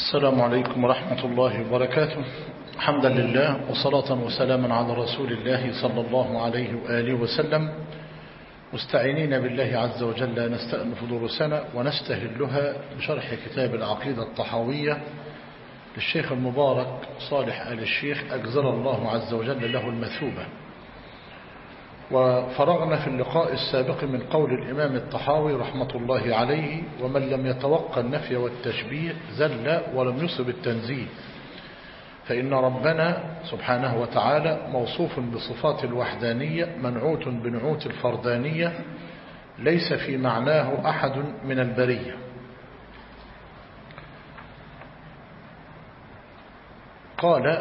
السلام عليكم ورحمة الله وبركاته. حمدا لله وصلاة وسلاما على رسول الله صلى الله عليه وآله وسلم، مستعينين بالله عز وجل نستأنف دروسنا ونستهلها بشرح كتاب العقيدة الطحاوية للشيخ المبارك صالح آل الشيخ أجزل الله عز وجل له المثوبة. وفرغنا في اللقاء السابق من قول الإمام الطحاوي رحمة الله عليه: ومن لم يتوقع النفي والتشبيه زل ولم يصب التنزيه، فإن ربنا سبحانه وتعالى موصوف بصفات الوحدانية منعوت بنعوت الفردانية، ليس في معناه أحد من البرية. قال: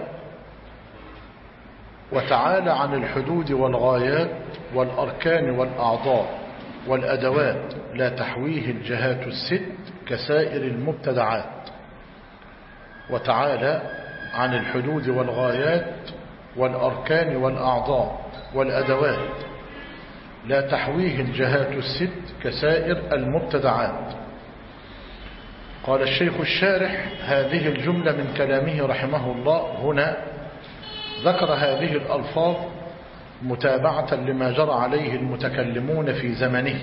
وتعالى عن الحدود والغايات والأركان والأعضاء والأدوات لا تحويه الجهات الست كسائر المبتدعات. وتعالى عن الحدود والغايات والأركان والأعضاء والأدوات لا تحويه الجهات الست كسائر المبتدعات. قال الشيخ الشارح: هذه الجملة من كلامه رحمه الله هنا ذكر هذه الألفاظ متابعة لما جرى عليه المتكلمون في زمنه،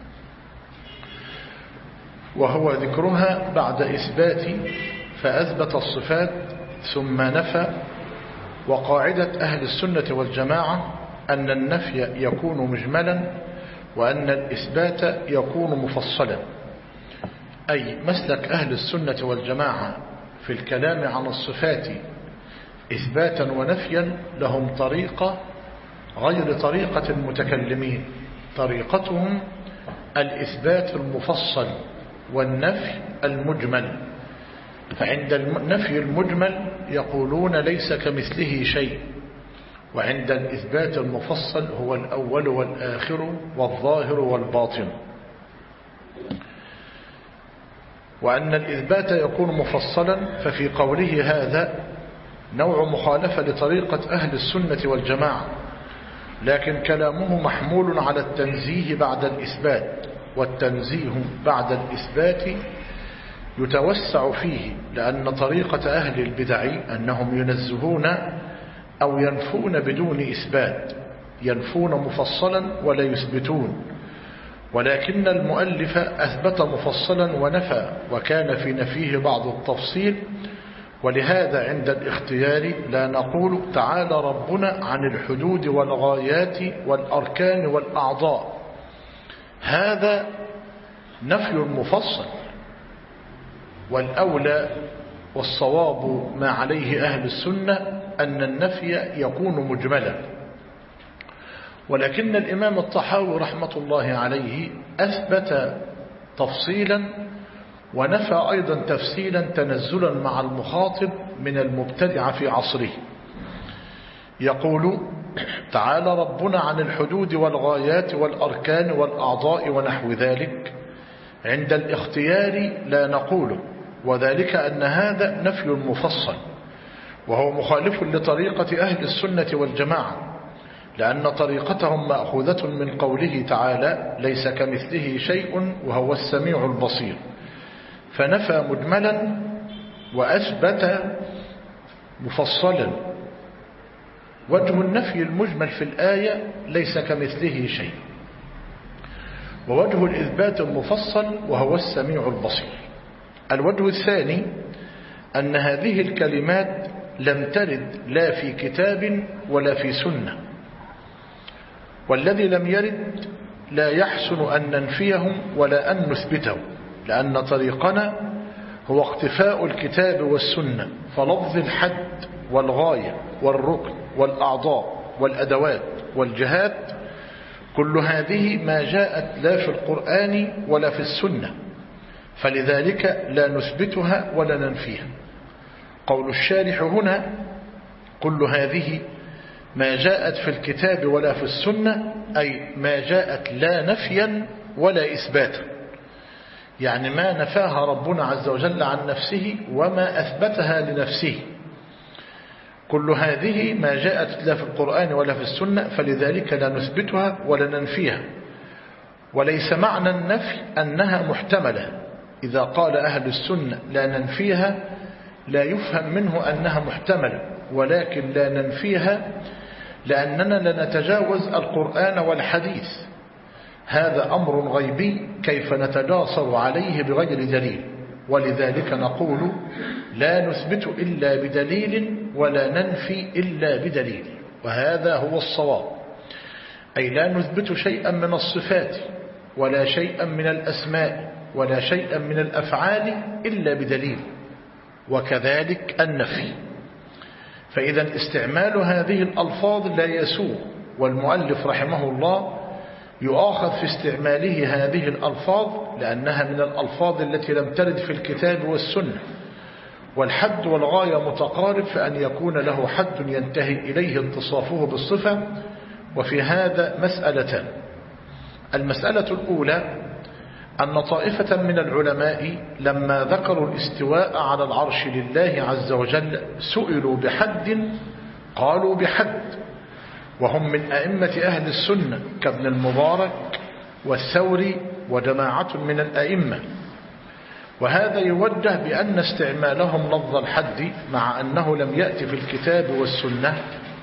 وهو ذكرها بعد إثبات فأثبت الصفات ثم نفى. وقاعدة أهل السنة والجماعة أن النفي يكون مجملا وأن الإثبات يكون مفصلا، أي مسلك أهل السنة والجماعة في الكلام عن الصفات إثباتا ونفيا لهم طريقة غير طريقة المتكلمين. طريقتهم الإثبات المفصل والنفي المجمل. فعند النفي المجمل يقولون ليس كمثله شيء، وعند الإثبات المفصل هو الأول والآخر والظاهر والباطن. وأن الإثبات يكون مفصلا ففي قوله هذا نوع مخالفة لطريقة أهل السنة والجماعة، لكن كلامه محمول على التنزيه بعد الإثبات، والتنزيه بعد الإثبات يتوسع فيه، لأن طريقة أهل البدع أنهم ينزهون أو ينفون بدون إثبات، ينفون مفصلا ولا يثبتون، ولكن المؤلف أثبت مفصلا ونفى، وكان في نفيه بعض التفصيل. ولهذا عند الاختيار لا نقول تعالى ربنا عن الحدود والغايات والأركان والأعضاء، هذا نفي مفصل، والأولى والصواب ما عليه أهل السنة أن النفي يكون مجملا. ولكن الإمام الطحاوي رحمة الله عليه أثبت تفصيلا ونفى أيضا تفصيلا تنزلا مع المخاطب من المبتدع في عصره. يقول تعالى ربنا عن الحدود والغايات والأركان والأعضاء ونحو ذلك، عند الاختيار لا نقول، وذلك أن هذا نفي مفصل، وهو مخالف لطريقة أهل السنة والجماعة، لأن طريقتهم مأخوذة من قوله تعالى ليس كمثله شيء وهو السميع البصير، فنفى مجملا وأثبت مفصلا. وجه النفي المجمل في الآية ليس كمثله شيء، ووجه الإثبات المفصل وهو السميع البصير. الوجه الثاني أن هذه الكلمات لم ترد لا في كتاب ولا في سنة، والذي لم يرد لا يحسن أن ننفيهم ولا أن نثبتهم، لأن طريقنا هو اقتفاء الكتاب والسنة، فلفظ الحد والغاية والركن والأعضاء والأدوات والجهات كل هذه ما جاءت لا في القرآن ولا في السنة، فلذلك لا نثبتها ولا ننفيها. قول الشارح هنا كل هذه ما جاءت في الكتاب ولا في السنة، أي ما جاءت لا نفيا ولا إثباتا، يعني ما نفاها ربنا عز وجل عن نفسه وما أثبتها لنفسه. كل هذه ما جاءت لا في القرآن ولا في السنة، فلذلك لا نثبتها ولا ننفيها. وليس معنى النفي أنها محتملة، إذا قال أهل السنة لا ننفيها لا يفهم منه أنها محتملة، ولكن لا ننفيها لأننا لا نتجاوز القرآن والحديث. هذا أمر غيبي كيف نتجاسر عليه بغير دليل، ولذلك نقول لا نثبت إلا بدليل ولا ننفي إلا بدليل، وهذا هو الصواب. أي لا نثبت شيئا من الصفات ولا شيئا من الأسماء ولا شيئا من الأفعال إلا بدليل، وكذلك النفي. فإذا استعمال هذه الألفاظ لا يسوغ، والمؤلف رحمه الله يؤاخذ في استعماله هذه الألفاظ لأنها من الألفاظ التي لم ترد في الكتاب والسنة، والحد والغاية متقارب، فأن يكون له حد ينتهي إليه اتصافه بالصفة. وفي هذا مسألتان. المسألة الأولى أن طائفة من العلماء لما ذكروا الاستواء على العرش لله عز وجل سئلوا بحد قالوا بحد، وهم من أئمة أهل السنة كابن المبارك والثوري وجماعة من الأئمة. وهذا يوجه بأن استعمالهم لفظ الحد مع أنه لم يأتي في الكتاب والسنة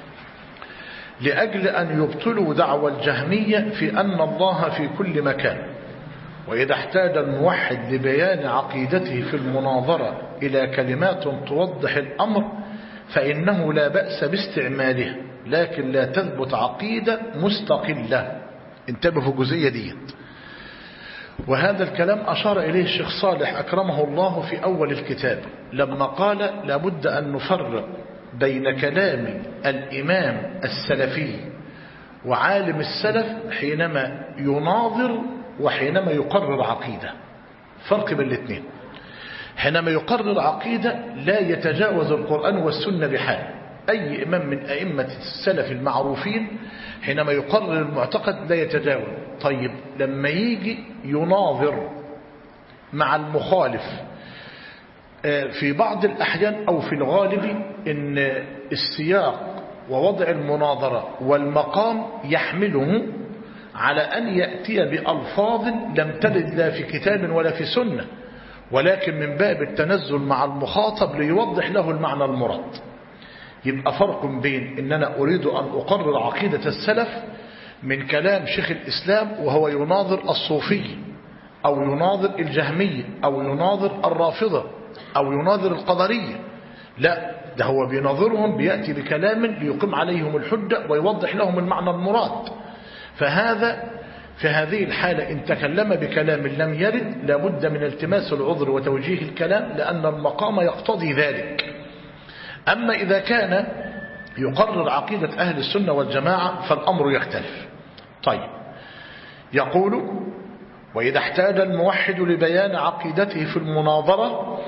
لأجل أن يبطلوا دعوى الجهمية في أن الله في كل مكان. وإذا احتاج الموحد لبيان عقيدته في المناظرة إلى كلمات توضح الأمر فإنه لا بأس باستعماله، لكن لا تثبت عقيدة مستقلة. انتبهوا في الجزئية دي. وهذا الكلام أشار إليه الشيخ صالح أكرمه الله في أول الكتاب لما قال لابد أن نفرق بين كلام الإمام السلفي وعالم السلف حينما يناظر وحينما يقرر عقيدة. فرق بين الاثنين. حينما يقرر عقيدة لا يتجاوز القرآن والسنة بحال. أي إمام من أئمة السلف المعروفين حينما يقرر المعتقد لا يتجاوز. طيب لما يجي يناظر مع المخالف في بعض الأحيان أو في الغالب إن السياق ووضع المناظرة والمقام يحمله على أن يأتي بألفاظ لم ترد لا في كتاب ولا في سنة، ولكن من باب التنزل مع المخاطب ليوضح له المعنى المراد. يبقى فرق بين إن أنا أريد أن أقرر عقيدة السلف من كلام شيخ الإسلام وهو يناظر الصوفي أو يناظر الجهمية أو يناظر الرافضة أو يناظر القدرية. لا، ده هو بيناظرهم بيأتي بكلام ليقيم عليهم الحجة ويوضح لهم المعنى المراد. فهذا في هذه الحالة إن تكلم بكلام لم يرد لابد من التماس العذر وتوجيه الكلام لأن المقام يقتضي ذلك. أما إذا كان يقرر عقيدة أهل السنة والجماعة فالأمر يختلف. طيب يقول وإذا احتاج الموحد لبيان عقيدته في المناظرة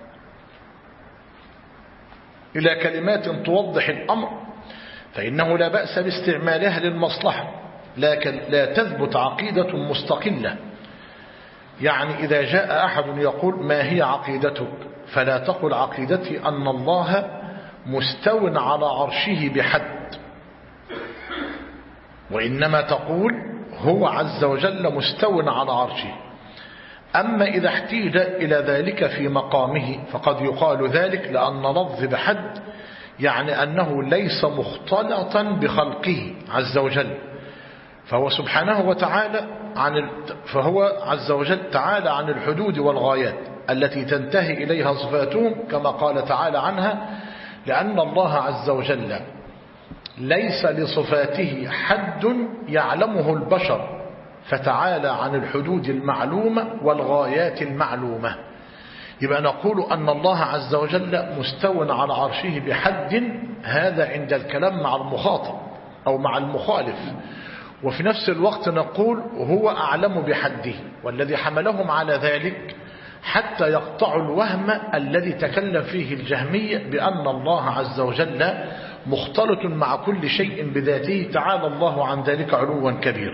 إلى كلمات توضح الأمر فإنه لا بأس باستعمالها للمصلحة، لكن لا تثبت عقيدة مستقلة. يعني إذا جاء أحد يقول ما هي عقيدتك فلا تقل عقيدتي أن الله مستو على عرشه بحد، وإنما تقول هو عز وجل مستو على عرشه. أما إذا احتيج إلى ذلك في مقامه فقد يقال ذلك لأن لفظ بحد يعني أنه ليس مختلطا بخلقه عز وجل، فهو سبحانه وتعالى فهو عز وجل تعالى عن الحدود والغايات التي تنتهي إليها صفاتهم كما قال تعالى عنها لأن الله عز وجل ليس لصفاته حد يعلمه البشر فتعالى عن الحدود المعلومة والغايات المعلومة. يبقى نقول أن الله عز وجل مستو على عرشه بحد، هذا عند الكلام مع المخاطب أو مع المخالف. وفي نفس الوقت نقول هو أعلم بحده، والذي حملهم على ذلك حتى يقطعوا الوهم الذي تكلم فيه الجهمية بأن الله عز وجل مختلط مع كل شيء بذاته تعالى الله عن ذلك علوا كبيرا.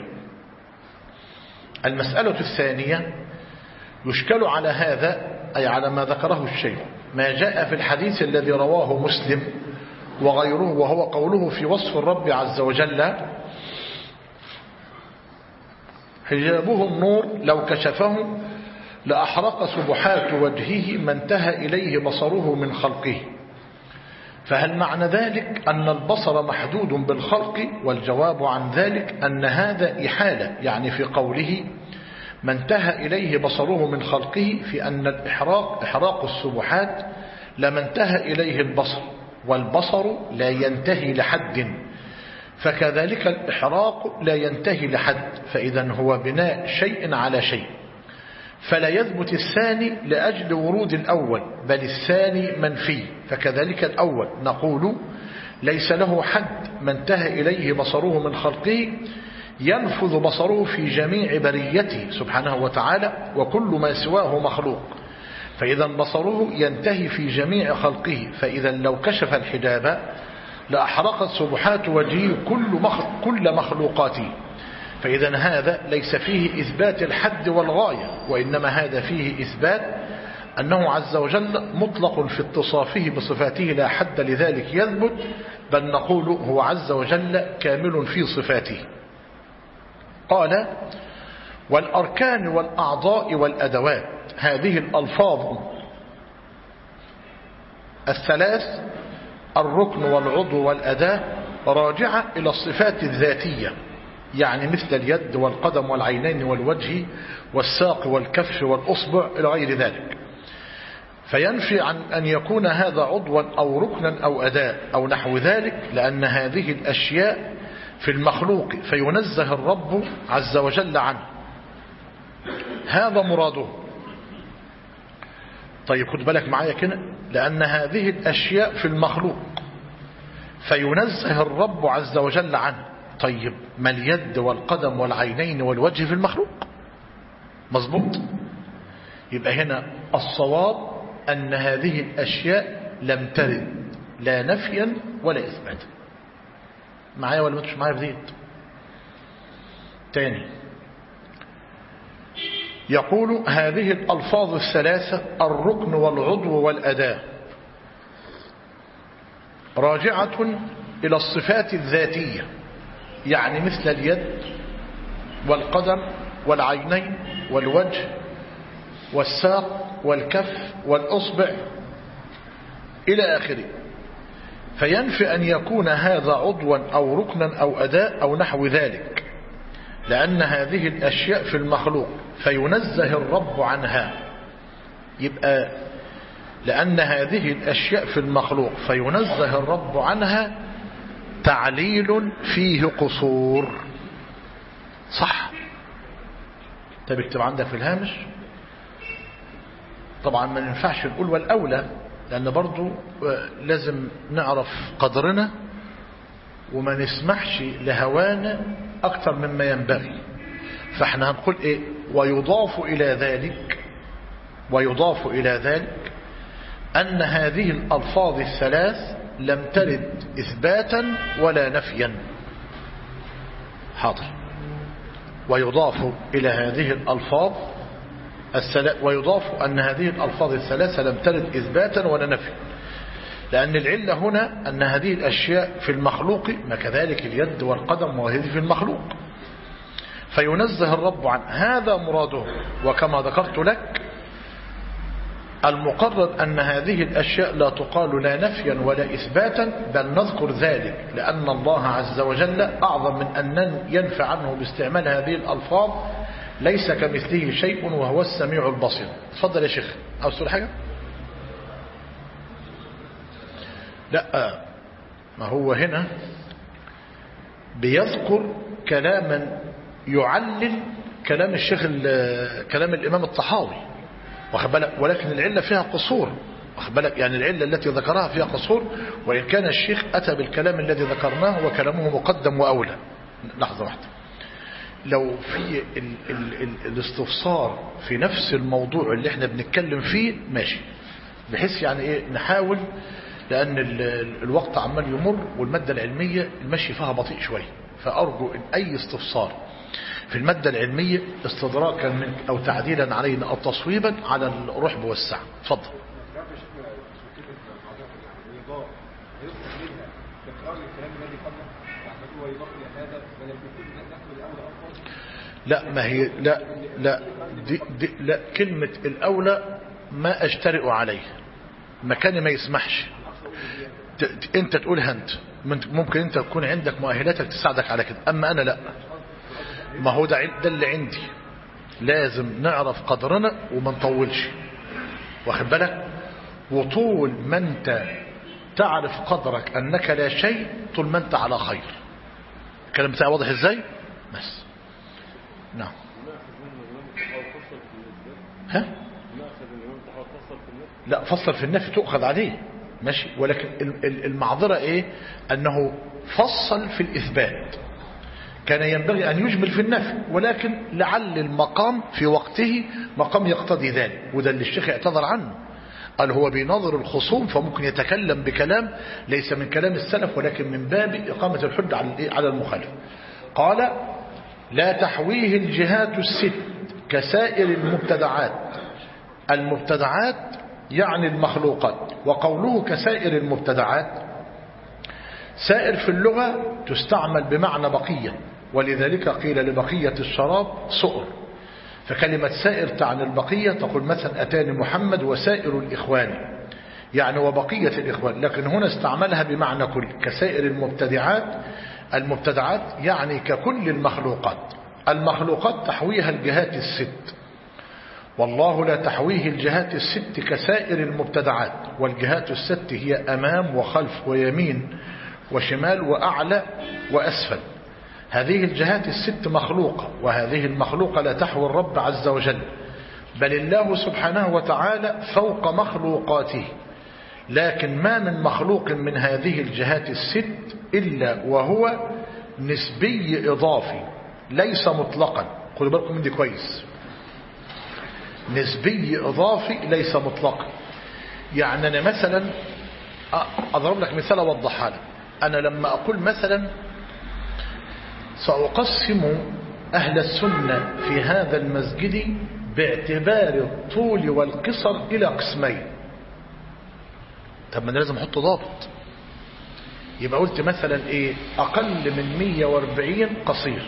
المسألة الثانية يشكل على هذا أي على ما ذكره الشيخ ما جاء في الحديث الذي رواه مسلم وغيره، وهو قوله في وصف الرب عز وجل حجابه النور لو كشفه لأحرق سبحات وجهه ما انتهى إليه بصره من خلقه. فهل معنى ذلك أن البصر محدود بالخلق؟ والجواب عن ذلك أن هذا إحالة، يعني في قوله ما انتهى إليه بصره من خلقه، في أن إحراق السبحات لما انتهى إليه البصر، والبصر لا ينتهي لحد، فكذلك الإحراق لا ينتهي لحد، فإذا هو بناء شيء على شيء، فلا يثبت الثاني لأجل ورود الأول، بل الثاني منفي. فكذلك الأول نقول ليس له حد ما انتهى إليه بصره من خلقه، ينفذ بصره في جميع بريته سبحانه وتعالى، وكل ما سواه مخلوق، فإذا بصره ينتهي في جميع خلقه، فإذا لو كشف الحجاب لأحرقت سبحات وجهه كل مخلوقاته. فإذا هذا ليس فيه إثبات الحد والغاية، وإنما هذا فيه إثبات أنه عز وجل مطلق في اتصافه بصفاته لا حد لذلك يثبت، بل نقول هو عز وجل كامل في صفاته. قال والأركان والأعضاء والأدوات، هذه الألفاظ الثلاث الركن والعضو والأداة راجعة إلى الصفات الذاتية، يعني مثل اليد والقدم والعينين والوجه والساق والكف والأصبع إلى غير ذلك، فينفي عن أن يكون هذا عضوا أو ركنا أو أداة أو نحو ذلك، لأن هذه الأشياء في المخلوق فينزه الرب عز وجل عنه، هذا مراده. طيب خد بالك معايا كده، لأن هذه الأشياء في المخلوق فينزه الرب عز وجل عنه. طيب ما اليد والقدم والعينين والوجه في المخلوق؟ مظبوط. يبقى هنا الصواب أن هذه الأشياء لم ترد لا نفيا ولا إثباتا. معايا ولا مش معايا؟ بديت تاني يقول هذه الألفاظ الثلاثة الركن والعضو والأداة راجعة إلى الصفات الذاتية، يعني مثل اليد والقدم والعينين والوجه والساق والكف والأصبع إلى آخره، فينفي أن يكون هذا عضوا أو ركنا أو أداة أو نحو ذلك، لأن هذه الأشياء في المخلوق فينزه الرب عنها. يبقى لأن هذه الأشياء في المخلوق فينزه الرب عنها تعليل فيه قصور. صح؟ طب اكتب عندك في الهامش. طبعا ما ينفعش نقول والأولى، لأن برضو لازم نعرف قدرنا وما نسمحش لهوانا أكثر مما ينبغي. فاحنا هنقول إيه؟ ويضاف إلى ذلك أن هذه الألفاظ الثلاث لم ترد إثباتا ولا نفيا. حاضر. ويضاف إلى هذه الألفاظ ويضاف أن هذه الألفاظ الثلاثة لم ترد إثباتا ولا نفيا، لأن العلة هنا أن هذه الأشياء في المخلوق، ما كذلك اليد والقدم وهذه في المخلوق، فينزه الرب عن هذا مراده. وكما ذكرت لك المقرر أن هذه الأشياء لا تقال لا نفيا ولا إثباتا، بل نذكر ذلك لأن الله عز وجل أعظم من أن ينفع عنه باستعمال هذه الألفاظ، ليس كمثله شيء وهو السميع البصير. تفضل يا شيخ. أو تقول حاجة؟ لا، ما هو هنا بيذكر كلاما يعلل كلام الشيخ كلام الإمام الطحاوي، واخد بالك، ولكن العلة فيها قصور، واخد بالك، يعني العلة التي ذكرها فيها قصور، وإن كان الشيخ أتى بالكلام الذي ذكرناه وكلامه مقدم وأولى. لحظة واحدة، لو في الاستفسار في نفس الموضوع اللي احنا بنتكلم فيه ماشي، بحيث يعني ايه نحاول، لأن الوقت عمال يمر والمادة العلمية المشي فيها بطيء شوية، فأرجو إن أي استفسار في المادة العلمية استدراكا منك أو تعديلا علينا أو تصويبا على الرحب والسعة. تفضل. لا ما هي لا كلمة الأولى ما أجترئ عليه، مكاني ما يسمحش. انت تقولها انت، ممكن انت تكون عندك مؤهلاتك تساعدك على كده، اما انا لا. ما هو ده اللي عندي، لازم نعرف قدرنا وما نطولش، واخد بالك. وطول ما انت تعرف قدرك انك لا شيء، طول ما انت على خير. الكلام بتاعي واضح ازاي؟ بس نعم. ها لا، فصل في النفي تؤخذ عليه ماشي، ولكن المعذرة ايه؟ انه فصل في الاثبات، كان ينبغي ان يجمل في النفي، ولكن لعل المقام في وقته مقام يقتضي ذلك، وده اللي الشيخ اعتذر عنه، قال هو بيناظر الخصوم فممكن يتكلم بكلام ليس من كلام السلف، ولكن من باب اقامة الحج على المخالف. قال لا تحويه الجهات الست كسائر المبتدعات. المبتدعات يعني المخلوقات، وقوله كسائر المبتدعات، سائر في اللغة تستعمل بمعنى بقية، ولذلك قيل لبقية الشراب سؤر، فكلمة سائر تعني البقية. تقول مثلا أتاني محمد وسائر الإخوان، يعني وبقية الإخوان، لكن هنا استعملها بمعنى كل، كسائر المبتدعات. المبتدعات يعني ككل المخلوقات. المخلوقات تحويها الجهات الست، والله لا تحويه الجهات الست كسائر المبتدعات. والجهات الست هي أمام وخلف ويمين وشمال وأعلى وأسفل. هذه الجهات الست مخلوقة، وهذه المخلوقة لا تحوي الرب عز وجل، بل الله سبحانه وتعالى فوق مخلوقاته. لكن ما من مخلوق من هذه الجهات الست إلا وهو نسبي إضافي ليس مطلقا. خذوا بالكم من دي كويس، نسبي إضافي ليس مطلقا. يعني أنا مثلا أضرب لك مثال أوضحها لك. أنا لما أقول مثلا سأقسم أهل السنة في هذا المسجد باعتبار الطول والقصر إلى قسمين، طب ما أنا لازم أحط ضابط. يبقى قلت مثلا إيه؟ أقل من 140 قصير،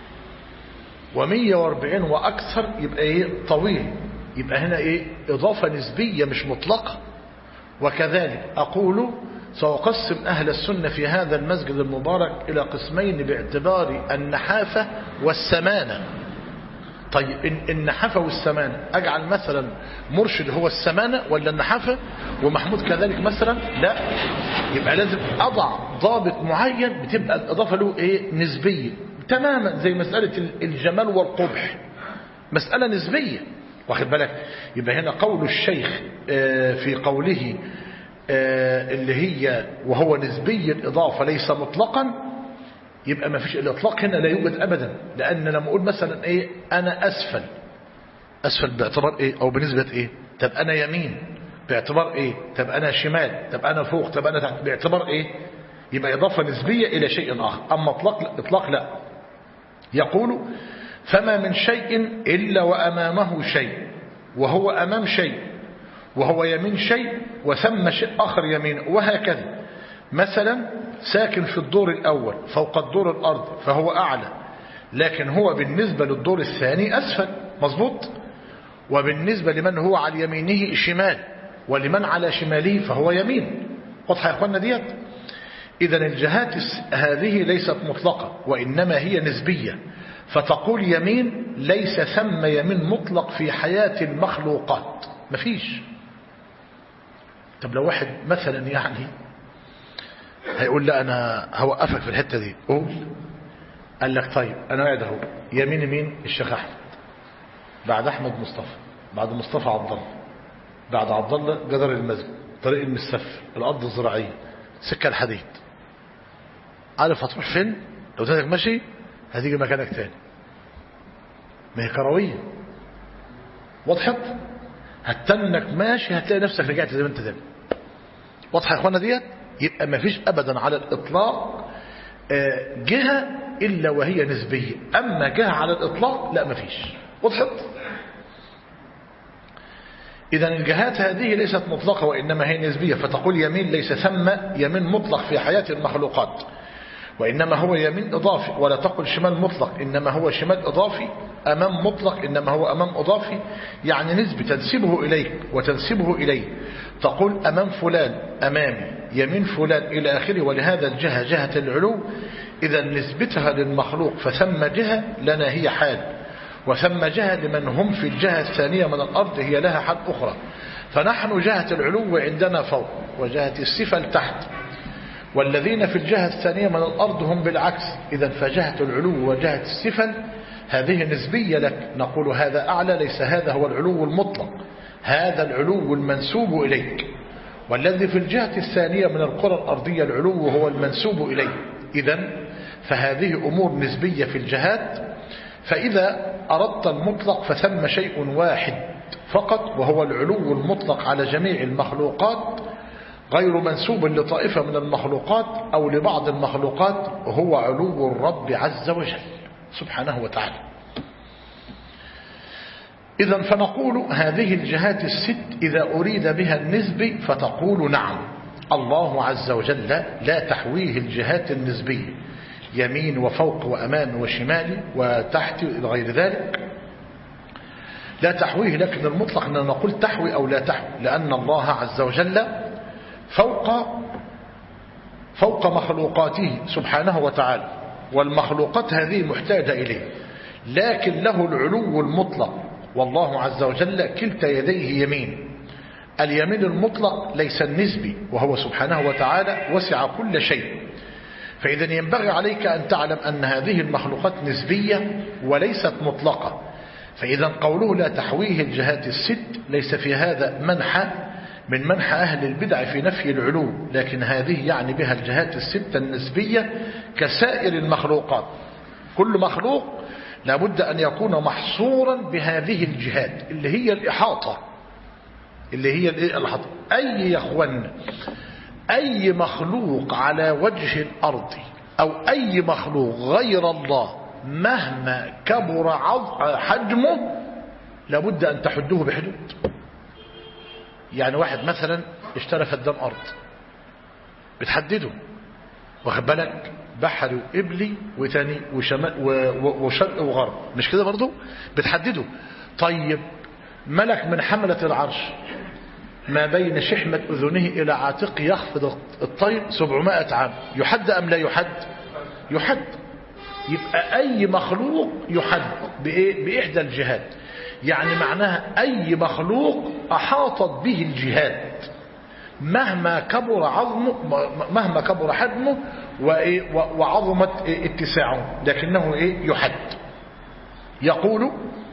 و140 وأكثر يبقى إيه؟ طويل. يبقى هنا إيه؟ إضافة نسبية مش مطلقة. وكذلك أقول سأقسم أهل السنة في هذا المسجد المبارك إلى قسمين باعتبار النحافة والسمانة. طيب النحافة والسمانة أجعل مثلا مرشد هو السمانة ولا النحافة ومحمود كذلك مثلا؟ لا، يبقى لازم أضع ضابط معين بتبقى الإضافة له إيه؟ نسبية تماما، زي مسألة الجمال والقبح، مسألة نسبية، واخد بالك. يبقى هنا قول الشيخ في قوله اللي هي وهو نسبي الإضافة ليس مطلقا، يبقى ما فيش الإطلاق هنا لا يوجد أبدا. لأن لما أقول مثلا إيه أنا أسفل باعتبار إيه؟ أو بنسبة إيه؟ طب أنا يمين باعتبار إيه؟ طب أنا شمال، طب أنا فوق، طب أنا تحت، باعتبار إيه؟ يبقى إضافة نسبية إلى شيء آخر. أما إطلاق لا. يقول فما من شيء إلا وأمامه شيء، وهو أمام شيء، وهو يمين شيء، وثم شيء آخر يمين، وهكذا. مثلا ساكن في الدور الأول فوق الدور الأرض فهو أعلى، لكن هو بالنسبة للدور الثاني أسفل، مظبوط. وبالنسبة لمن هو على يمينه شمال، ولمن على شماله فهو يمين. واضحة يا أخوانا ديت؟ إذا الجهات هذه ليست مطلقة، وإنما هي نسبية. فتقول يمين، ليس ثم يمين مطلق في حياة المخلوقات، مفيش. طب لو واحد مثلا يعني هيقول لا أنا هوقفك في الحتة دي، قول. قال لك طيب أنا قاعد أهو، يمين مين؟ الشيخ أحمد، بعد أحمد مصطفى، بعد مصطفى عبد الله، بعد عبد الله جدر المسجد، طريق المسف، الأرض الزراعية، سكة الحديد. عارف هتروح فين؟ لو تاتك ماشي هتيجي مكانك تاني، ما هي كروية. وضحت؟ هتنك ماشي هتلاقي نفسك رجعت زي ما انت تاني. واضحة يا اخوانا ديت؟ يبقى ما فيش ابدا على الاطلاق جهة الا وهي نسبية، اما جهة على الاطلاق لا ما فيش. وضحت؟ اذا الجهات هذه ليست مطلقة وانما هي نسبية. فتقول يمين، ليس ثم يمين مطلق في حياة المخلوقات، وإنما هو يمين إضافي. ولا تقل شمال مطلق، إنما هو شمال إضافي. أمام مطلق، إنما هو أمام إضافي، يعني نسبة تنسبه إليك وتنسبه إليه. تقول أمام فلان، أمامي، يمين فلان إلى آخره. ولهذا الجهة جهة العلو إذا نسبتها للمخلوق فثم جهة لنا هي حال، وثم جهة لمن هم في الجهة الثانية من الأرض هي لها حال أخرى. فنحن جهة العلو عندنا فوق، وجهة السفل تحت، والذين في الجهة الثانية من الأرض هم بالعكس. إذا فجهة العلو وجهة السفل هذه نسبية لك، نقول هذا أعلى، ليس هذا هو العلو المطلق، هذا العلو المنسوب إليك. والذي في الجهة الثانية من الكرة الأرضية العلو هو المنسوب إليه. إذا فهذه أمور نسبية في الجهات. فإذا أردت المطلق فثم شيء واحد فقط، وهو العلو المطلق على جميع المخلوقات، غير منسوب لطائفة من المخلوقات أو لبعض المخلوقات، هو علو الرب عز وجل سبحانه وتعالى. إذا فنقول هذه الجهات الست إذا أريد بها النسبي فتقول نعم، الله عز وجل لا تحويه الجهات النسبية يمين وفوق وأمام وشمال وتحت غير ذلك، لا تحويه. لكن المطلق أننا نقول تحوي أو لا تحوي، لأن الله عز وجل فوق مخلوقاته سبحانه وتعالى، والمخلوقات هذه محتاجة إليه، لكن له العلو المطلق. والله عز وجل كلتا يديه يمين. اليمين المطلق ليس النسبي، وهو سبحانه وتعالى وسع كل شيء. فإذا ينبغي عليك أن تعلم أن هذه المخلوقات نسبية وليست مطلقة. فإذا قوله لا تحويه الجهات الست ليس في هذا منحى من منحى أهل البدع في نفي العلو، لكن هذه يعني بها الجهات الستة النسبية كسائر المخلوقات. كل مخلوق لابد أن يكون محصورا بهذه الجهات اللي هي الإحاطة، اللي هي الإحاطة. أي يخون أي مخلوق على وجه الأرض أو أي مخلوق غير الله مهما كبر حجمه لابد أن تحدوه بحدود. يعني واحد مثلا اشترى فدان أرض بتحدده، واخد بالك، بحري وقبلي وتاني وشمال وشرق وغرب، مش كده برضو بتحدده. طيب ملك من حملة العرش ما بين شحمة أذنه إلى عاتق يخفض الطير 700 عام، يحد أم لا يحد؟ يحد. يبقى أي مخلوق يحد بإيه؟ بإحدى الجهات. يعني معناها أي مخلوق أحاطت به الجهات مهما كبر عظمه، مهما كبر حجمه وعظمت اتساعه، لكنه يحد. يقول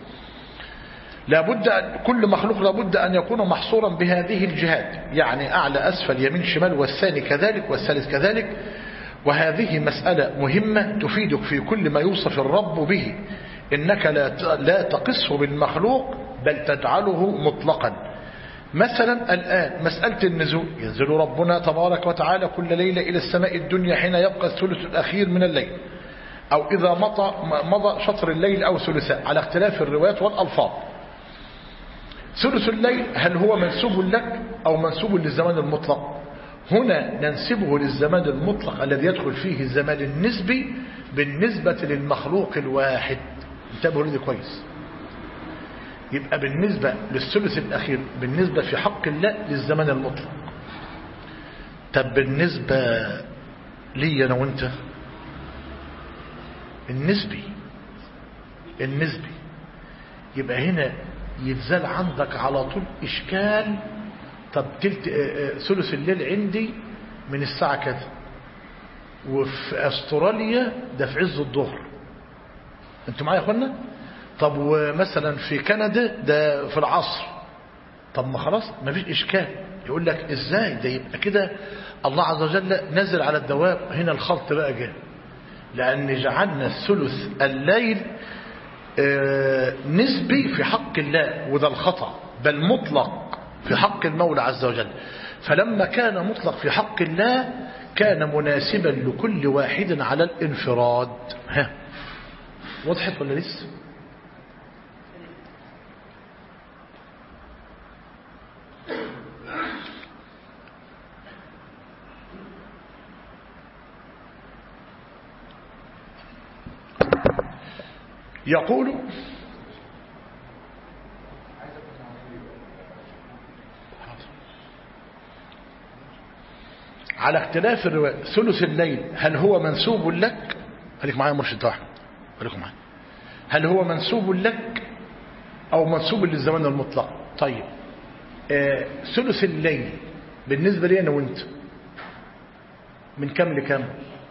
لابد كل مخلوق لابد أن يكون محصورا بهذه الجهات، يعني أعلى أسفل يمين شمال، والثاني كذلك والثالث كذلك. وهذه مسألة مهمة تفيدك في كل ما يوصف الرب به، إنك لا تقصه بالمخلوق بل تجعله مطلقا. مثلا الآن مسألة النزول، ينزل ربنا تبارك وتعالى كل ليلة إلى السماء الدنيا حين يبقى الثلث الأخير من الليل، أو إذا مضى شطر الليل أو ثلثاء على اختلاف الروايات والألفاظ. ثلث الليل هل هو منسوب لك أو منسوب للزمان المطلق؟ هنا ننسبه للزمان المطلق الذي يدخل فيه الزمان النسبي بالنسبة للمخلوق الواحد. انتبهوا لدي كويس. يبقى بالنسبة للثلث الأخير بالنسبة في حق الله للزمان المطلق. طب بالنسبة لي أنا وانت النسبي يبقى هنا يتزال عندك على طول إشكال. طب ثلث الليل عندي من الساعة كذا، وفي أستراليا ده في عز الظهر. انتوا معايا يا اخوانا؟ طب ومثلا في كندا ده في العصر. طب ما خلاص ما فيش إشكال. يقول لك ازاي ده؟ يبقى كده الله عز وجل نزل على الدواب. هنا الخلط بقى جاء، لأن جعلنا ثلث الليل نسبي في حق الله، وده الخطأ، بل مطلق في حق المولى عز وجل. فلما كان مطلق في حق الله كان مناسبا لكل واحد على الانفراد. ها وضحت ولا لسه؟ يقول على اختلاف الرواية ثلث الليل هل هو منسوب لك؟ خليك معايا مرشد واحد، خليكم معايا. هل هو منسوب لك أو منسوب للزمان المطلق؟ طيب ثلث الليل بالنسبة لي أنا وأنت من كم لكم؟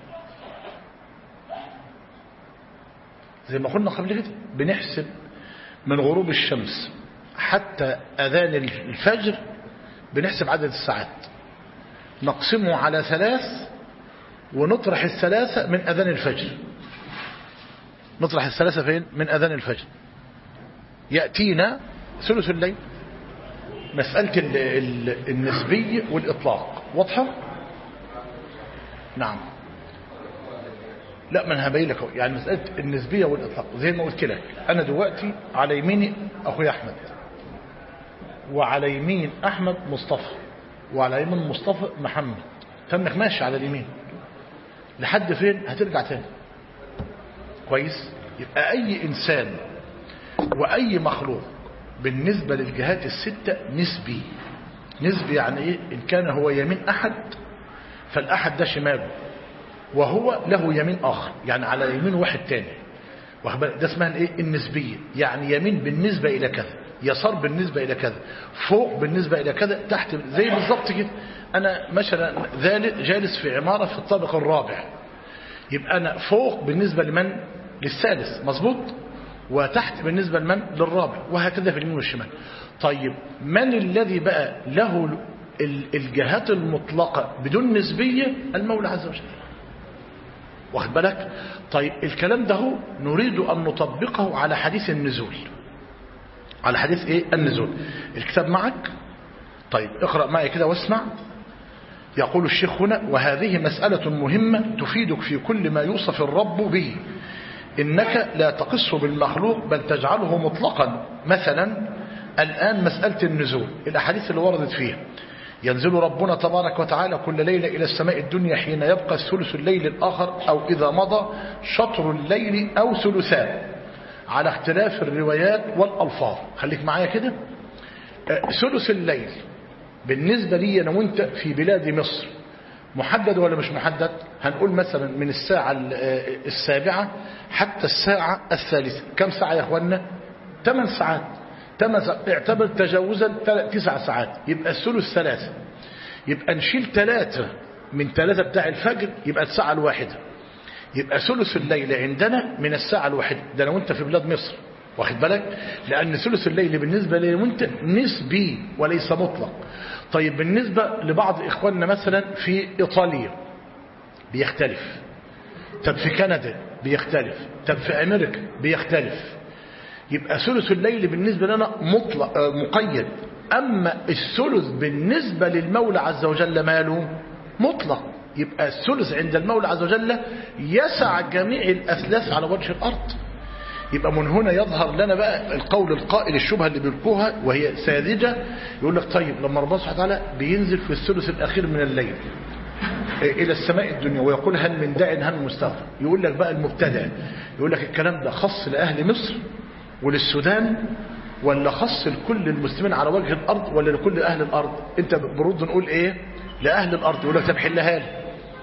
زي ما قلنا قبل كده بنحسب من غروب الشمس حتى أذان الفجر، بنحسب عدد الساعات نقسمه على 3 ونطرح 3 من أذان الفجر. نطرح 3 فين؟ من أذان الفجر، يأتينا ثلث الليل. مسألة النسبية والإطلاق واضحة؟ نعم. لا ما انا هبين لك يعني مسألة النسبية والإطلاق زي ما قلت لك. أنا دلوقتي على يميني أخوي أحمد، وعلى يمين أحمد مصطفى، وعلى يمين مصطفى محمد. فانك ماشي على اليمين لحد فين؟ هترجع تاني. كويس؟ يبقى أي إنسان وأي مخلوق بالنسبة للجهات الستة نسبي. نسبي يعني إيه؟ إن كان هو يمين أحد فالأحد ده شماله، وهو له يمين آخر، يعني على يمين واحد تاني. ده اسمها الايه؟ النسبية. يعني يمين بالنسبة إلى كذا، يسار بالنسبة إلى كذا، فوق بالنسبة إلى كذا، تحت، زي بالظبط كده. أنا مثلا جالس في عمارة في الطابق الرابع، يبقى أنا فوق بالنسبة لمن؟ للثالث، مظبوط، وتحت بالنسبة لمن؟ للرابع، وهكذا في اليمين والشمال. طيب من الذي بقى له الجهات المطلقة بدون نسبية؟ المولى عز وجل. واخد بالك؟ طيب الكلام ده نريد أن نطبقه على حديث النزول. على حديث ايه؟ النزول. الكتاب معك؟ طيب اقرأ معي كده واسمع. يقول الشيخ هنا: وهذه مسألة مهمة تفيدك في كل ما يوصف الرب به، إنك لا تقص بالمخلوق بل تجعله مطلقا. مثلا الآن مسألة النزول، الأحاديث اللي وردت فيها: ينزل ربنا تبارك وتعالى كل ليلة إلى السماء الدنيا حين يبقى ثلث الليل الآخر، أو إذا مضى شطر الليل أو ثلثان، على اختلاف الروايات والألفاظ. خليك معايا كده. ثلث الليل بالنسبة لي أنا وانت في بلاد مصر محدد ولا مش محدد؟ هنقول مثلا من الساعة 7 حتى الساعة 3. كم ساعة يا أخوانا؟ 8 ساعات. 8 ساعات اعتبر تجاوزا 9 ساعات، يبقى الثلث 3. يبقى نشيل 3 من 3 بتاع الفجر، يبقى الساعة 1. يبقى ثلث الليل عندنا من الساعة 1. ده لو انت في بلاد مصر، واخد بالك؟ لأن ثلث الليل بالنسبة لي وانت نسبي وليس مطلق. طيب بالنسبة لبعض إخواننا مثلا في إيطاليا بيختلف، طب في كندا بيختلف، طب في أمريكا بيختلف. يبقى ثلث الليل بالنسبة لنا مطلق مقيد. أما الثلث بالنسبة للمولى عز وجل ماله؟ مطلق. يبقى الثلث عند المولى عز وجل يسع جميع الأثلاث على وجه الأرض. يبقى من هنا يظهر لنا بقى القول القائل، الشبهة اللي بيلقوها وهي ساذجة، يقول لك طيب لما ربنا سبحانه وتعالى بينزل في الثلث الأخير من الليل إلى السماء الدنيا ويقول هل من داع هل مستغفر، يقول لك بقى المبتدع يقول لك الكلام ده خاص لأهل مصر وللسودان، ولا خاص لكل المسلمين على وجه الأرض، ولا لكل أهل الأرض؟ انت برد نقول ايه؟ لأهل الأرض. يقول لك طب حلها لي.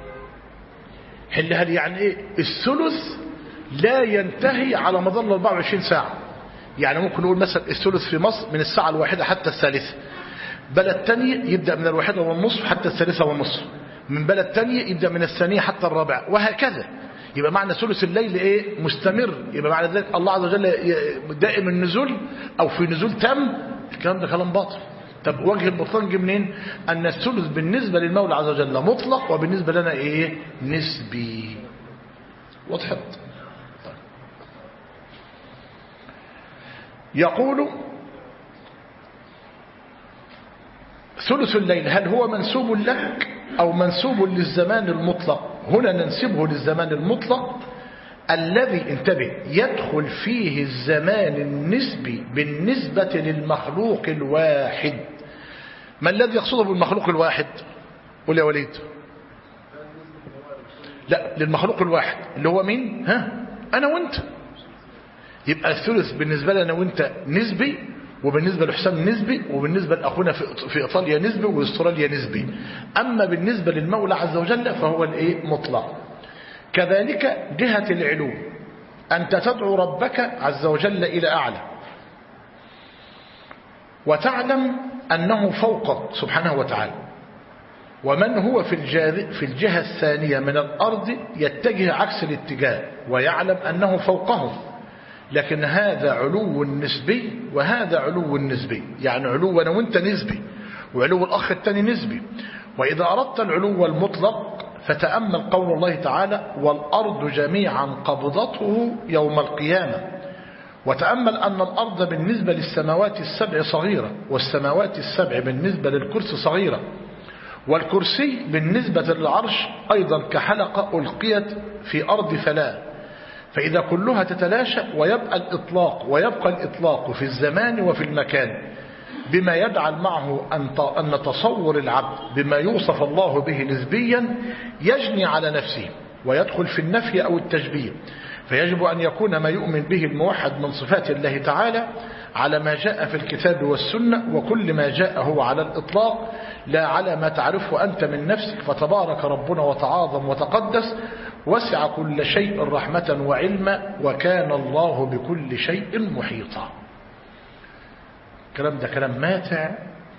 حلها لي يعني ايه؟ الثلث لا ينتهي على مدار 24 ساعة. يعني ممكن نقول مثلا الثلث في مصر من الساعة 1 حتى 3. بلد تانية يبدأ من 1:30 حتى 3:30. من بلد تانية يبدأ من 2 حتى 4، وهكذا. يبقى معنى ثلث الليل ايه؟ مستمر. يبقى معنى ذلك الله عز وجل دائم النزول او في نزول تام. الكلام ده كلام باطل. طب وجه البطلان جه منين؟ ان الثلث بالنسبة للمولى عز وجل مطلق، وبالنسبة لنا ايه؟ نسبي. وضحت؟ يقول: ثلث الليل هل هو منسوب لك أو منسوب للزمان المطلق؟ هنا ننسبه للزمان المطلق الذي، انتبه، يدخل فيه الزمان النسبي بالنسبة للمخلوق الواحد. ما الذي يقصده بالمخلوق الواحد؟ قول يا وليد. لا، للمخلوق الواحد اللي هو مين؟ ها؟ أنا وانت. يبقى الثلث بالنسبة لنا وانت نسبي، وبالنسبة لحسام نسبي، وبالنسبة لأخونا في إيطاليا نسبي، وأستراليا نسبي. أما بالنسبة للمولى عز وجل فهو الإيه؟ مطلق. كذلك جهة العلو، أنت تدعو ربك عز وجل إلى أعلى، وتعلم أنه فوقك سبحانه وتعالى، ومن هو في الجهة الثانية من الأرض يتجه عكس الاتجاه ويعلم أنه فوقهم، لكن هذا علو نسبي وهذا علو نسبي، يعني علو أنا وانت نسبي، وعلو الأخ الثاني نسبي. وإذا أردت العلو المطلق فتأمل قول الله تعالى: والأرض جميعا قبضته يوم القيامة. وتأمل أن الأرض بالنسبة للسماوات السبع صغيرة، والسماوات السبع بالنسبة للكرسي صغيرة، والكرسي بالنسبة للعرش أيضا كحلقة ألقيت في أرض فلاة. فإذا كلها تتلاشى ويبقى الإطلاق في الزمان وفي المكان، بما يجعل معه أن تصور العبد بما يوصف الله به نسبيا يجني على نفسه ويدخل في النفي أو التشبيه. فيجب أن يكون ما يؤمن به الموحد من صفات الله تعالى على ما جاء في الكتاب والسنة، وكل ما جاء هو على الإطلاق لا على ما تعرفه أنت من نفسك. فتبارك ربنا وتعاظم وتقدس، وسع كل شيء رحمة وعلما، وكان الله بكل شيء محيطا. الكلام ده كلام ماتع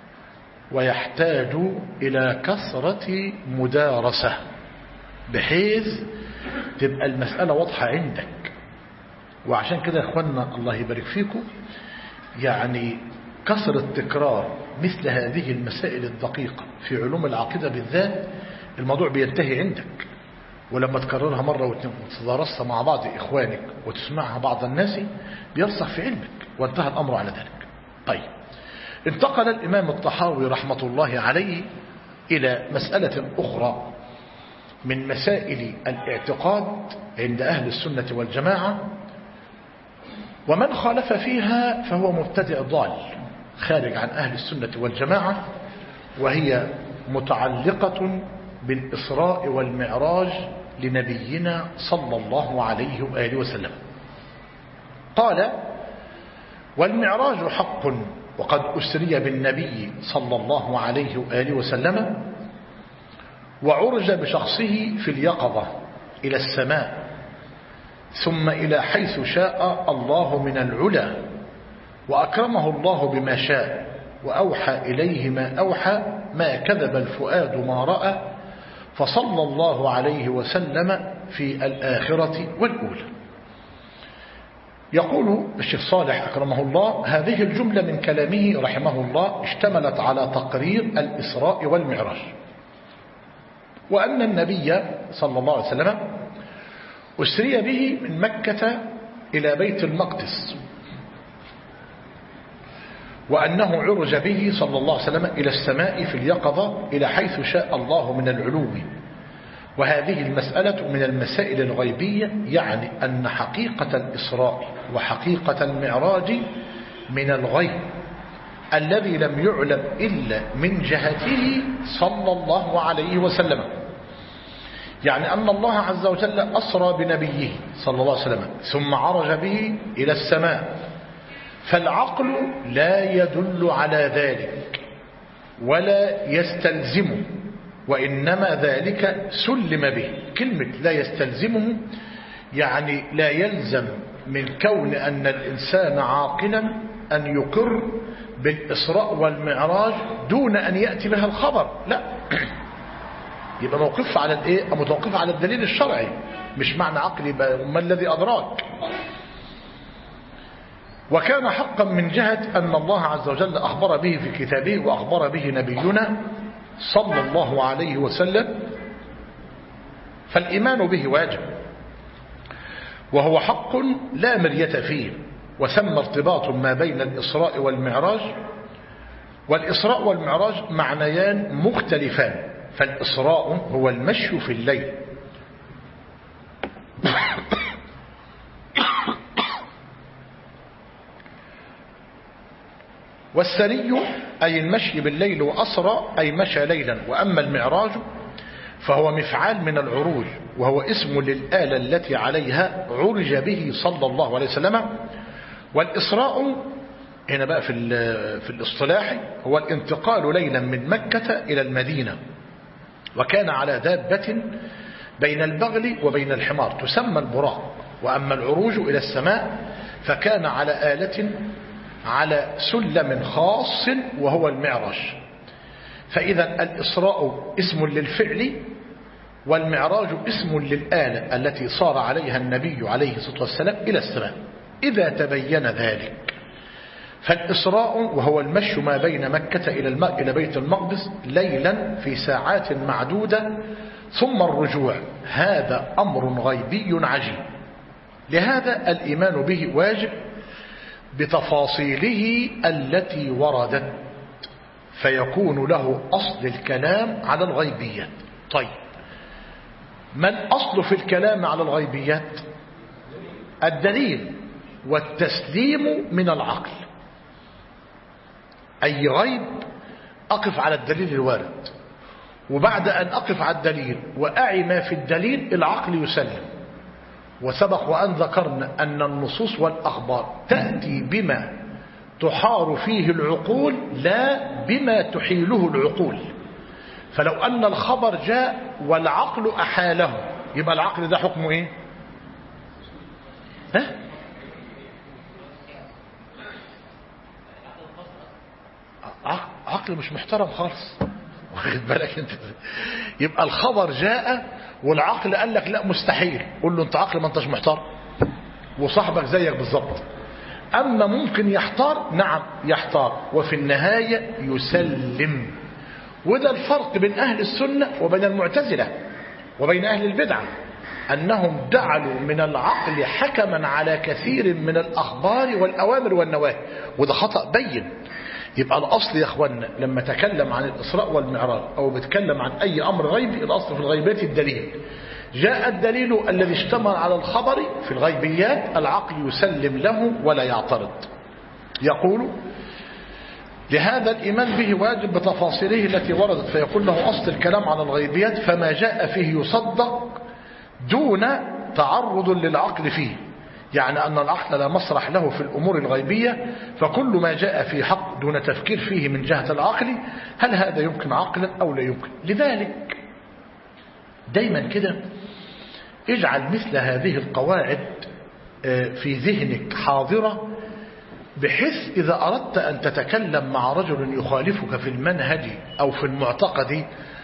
ويحتاج إلى كثرة مدارسة بحيث تبقى المسألة واضحة عندك. وعشان كده يا اخوانا الله يبارك فيكم، يعني كثرة تكرار مثل هذه المسائل الدقيقة في علوم العقيدة بالذات الموضوع بينتهي عندك. ولما تكررها مرة واثنين وتدرسها مع بعض إخوانك وتسمعها بعض الناس بيرسخ في علمك، وانتهى الأمر على ذلك. طيب، انتقل الإمام الطحاوي رحمة الله عليه إلى مسألة أخرى من مسائل الاعتقاد عند أهل السنة والجماعة، ومن خالف فيها فهو مبتدع ضال خارج عن أهل السنة والجماعة، وهي متعلقة بالإسراء والمعراج لنبينا صلى الله عليه وآله وسلم. قال: والمعراج حق، وقد أسري بالنبي صلى الله عليه وآله وسلم، وعرج بشخصه في اليقظة إلى السماء، ثم إلى حيث شاء الله من العلا، وأكرمه الله بما شاء، وأوحى إليه ما أوحى، ما كذب الفؤاد ما رأى، فصلى الله عليه وسلم في الآخرة والأولى. يقول الشيخ صالح أكرمه الله: هذه الجملة من كلامه رحمه الله اشتملت على تقرير الإسراء والمعراج، وأن النبي صلى الله عليه وسلم أسري به من مكة إلى بيت المقدس، وأنه عرج به صلى الله عليه وسلم إلى السماء في اليقظة إلى حيث شاء الله من العلو. وهذه المسألة من المسائل الغيبية، يعني أن حقيقة الإسراء وحقيقة المعراج من الغيب الذي لم يعلم إلا من جهته صلى الله عليه وسلم. يعني أن الله عز وجل أسرى بنبيه صلى الله عليه وسلم ثم عرج به إلى السماء، فالعقل لا يدل على ذلك ولا يستلزمه، وإنما ذلك سلم به. كلمة لا يستلزمه يعني لا يلزم من كون أن الإنسان عاقلا أن يقر بالإسراء والمعراج دون أن يأتي بها الخبر، لا، يبقى موقف على الايه؟ متوقف على الدليل الشرعي، مش معنى عقلي ما الذي أدراك. وكان حقا من جهة أن الله عز وجل أخبر به في كتابه وأخبر به نبينا صلى الله عليه وسلم، فالإيمان به واجب، وهو حق لا مرية فيه. وثم ارتباط ما بين الإسراء والمعراج، والإسراء والمعراج معنيان مختلفان. فالإسراء هو المشي في الليل، والسري أي المشي بالليل، وأسرى أي مشى ليلا. وأما المعراج فهو مفعال من العروج، وهو اسم للآلة التي عليها عرج به صلى الله عليه وسلم. والإسراء هنا بقى في الاصطلاح هو الانتقال ليلا من مكة إلى المدينة، وكان على دابة بين البغل وبين الحمار تسمى البراق. وأما العروج إلى السماء فكان على آلة على سلم خاص وهو المعراج. فإذا الإسراء اسم للفعل، والمعراج اسم للآلة التي صار عليها النبي عليه الصلاة والسلام إلى السماء. إذا تبين ذلك فالإسراء وهو المشي ما بين مكة إلى بيت المقدس ليلا في ساعات معدودة ثم الرجوع، هذا أمر غيبي عجيب. لهذا الإيمان به واجب بتفاصيله التي وردت، فيكون له أصل الكلام على الغيبيات. طيب، ما الأصل في الكلام على الغيبيات؟ الدليل والتسليم من العقل. أي غيب أقف على الدليل الوارد، وبعد أن أقف على الدليل وأعي ما في الدليل العقل يسلم. وسبق وأن ذكرنا أن النصوص والأخبار تأتي بما تحار فيه العقول لا بما تحيله العقول. فلو أن الخبر جاء والعقل أحاله يبقى العقل ده حكمه إيه؟ ها؟ عقل مش محترم خالص، واخد بالك انت؟ يبقى الخبر جاء والعقل قال لك لا مستحيل، قول له انت عقل ما انتش محترم، وصاحبك زيك بالظبط. اما ممكن يحتار، نعم يحتار، وفي النهاية يسلم. وده الفرق بين اهل السنة وبين المعتزلة وبين اهل البدعة، انهم جعلوا من العقل حكما على كثير من الاخبار والاوامر والنواهي، وده خطأ بين. يبقى الأصل يا أخوانا لما تكلم عن الإسراء والمعراج أو بتكلم عن أي أمر غيبي، الأصل في الغيبات الدليل. جاء الدليل الذي اشتمل على الخبر في الغيبيات، العقل يسلم له ولا يعترض. يقول لهذا الإيمان به واجب بتفاصيله التي وردت، فيكون له أصل الكلام على الغيبيات، فما جاء فيه يصدق دون تعرض للعقل فيه. يعني أن العقل لا مسرح له في الأمور الغيبية، فكل ما جاء في حق دون تفكير فيه من جهة العقل هل هذا يمكن عقلا أو لا يمكن. لذلك دايما كده اجعل مثل هذه القواعد في ذهنك حاضرة، بحيث إذا أردت أن تتكلم مع رجل يخالفك في المنهج أو في المعتقد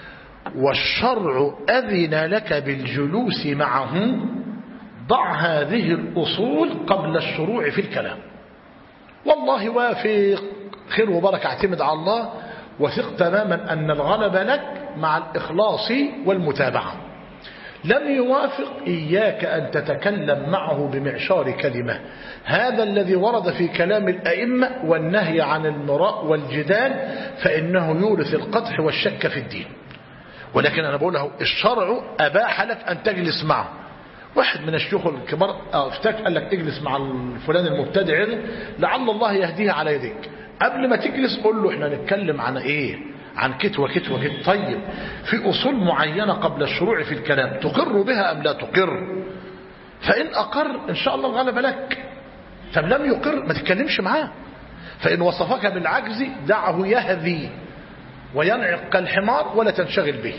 والشرع أذن لك بالجلوس معه، ضع هذه الأصول قبل الشروع في الكلام. والله وافق، خير وبركة، اعتمد على الله، وثق تماما أن الغلب لك مع الإخلاص والمتابعة. لم يوافق، إياك أن تتكلم معه بمعشار كلمة. هذا الذي ورد في كلام الأئمة والنهي عن المراء والجدال، فإنه يورث القدح والشك في الدين. ولكن أنا بقول له الشرع أباح لك أن تجلس معه. واحد من الشيوخ الكبار افتك قال لك اجلس مع الفلان المبتدع لعل الله يهديه على يديك. قبل ما تجلس قول له احنا نتكلم عن ايه، عن كت وكت وكت. طيب في اصول معينة قبل الشروع في الكلام تقر بها ام لا تقر؟ فان اقر ان شاء الله الغلبة لك. طب لم يقر ما تتكلمش معاه. فان وصفك بالعجز دعه يهذي وينعق كالحمار ولا تنشغل به.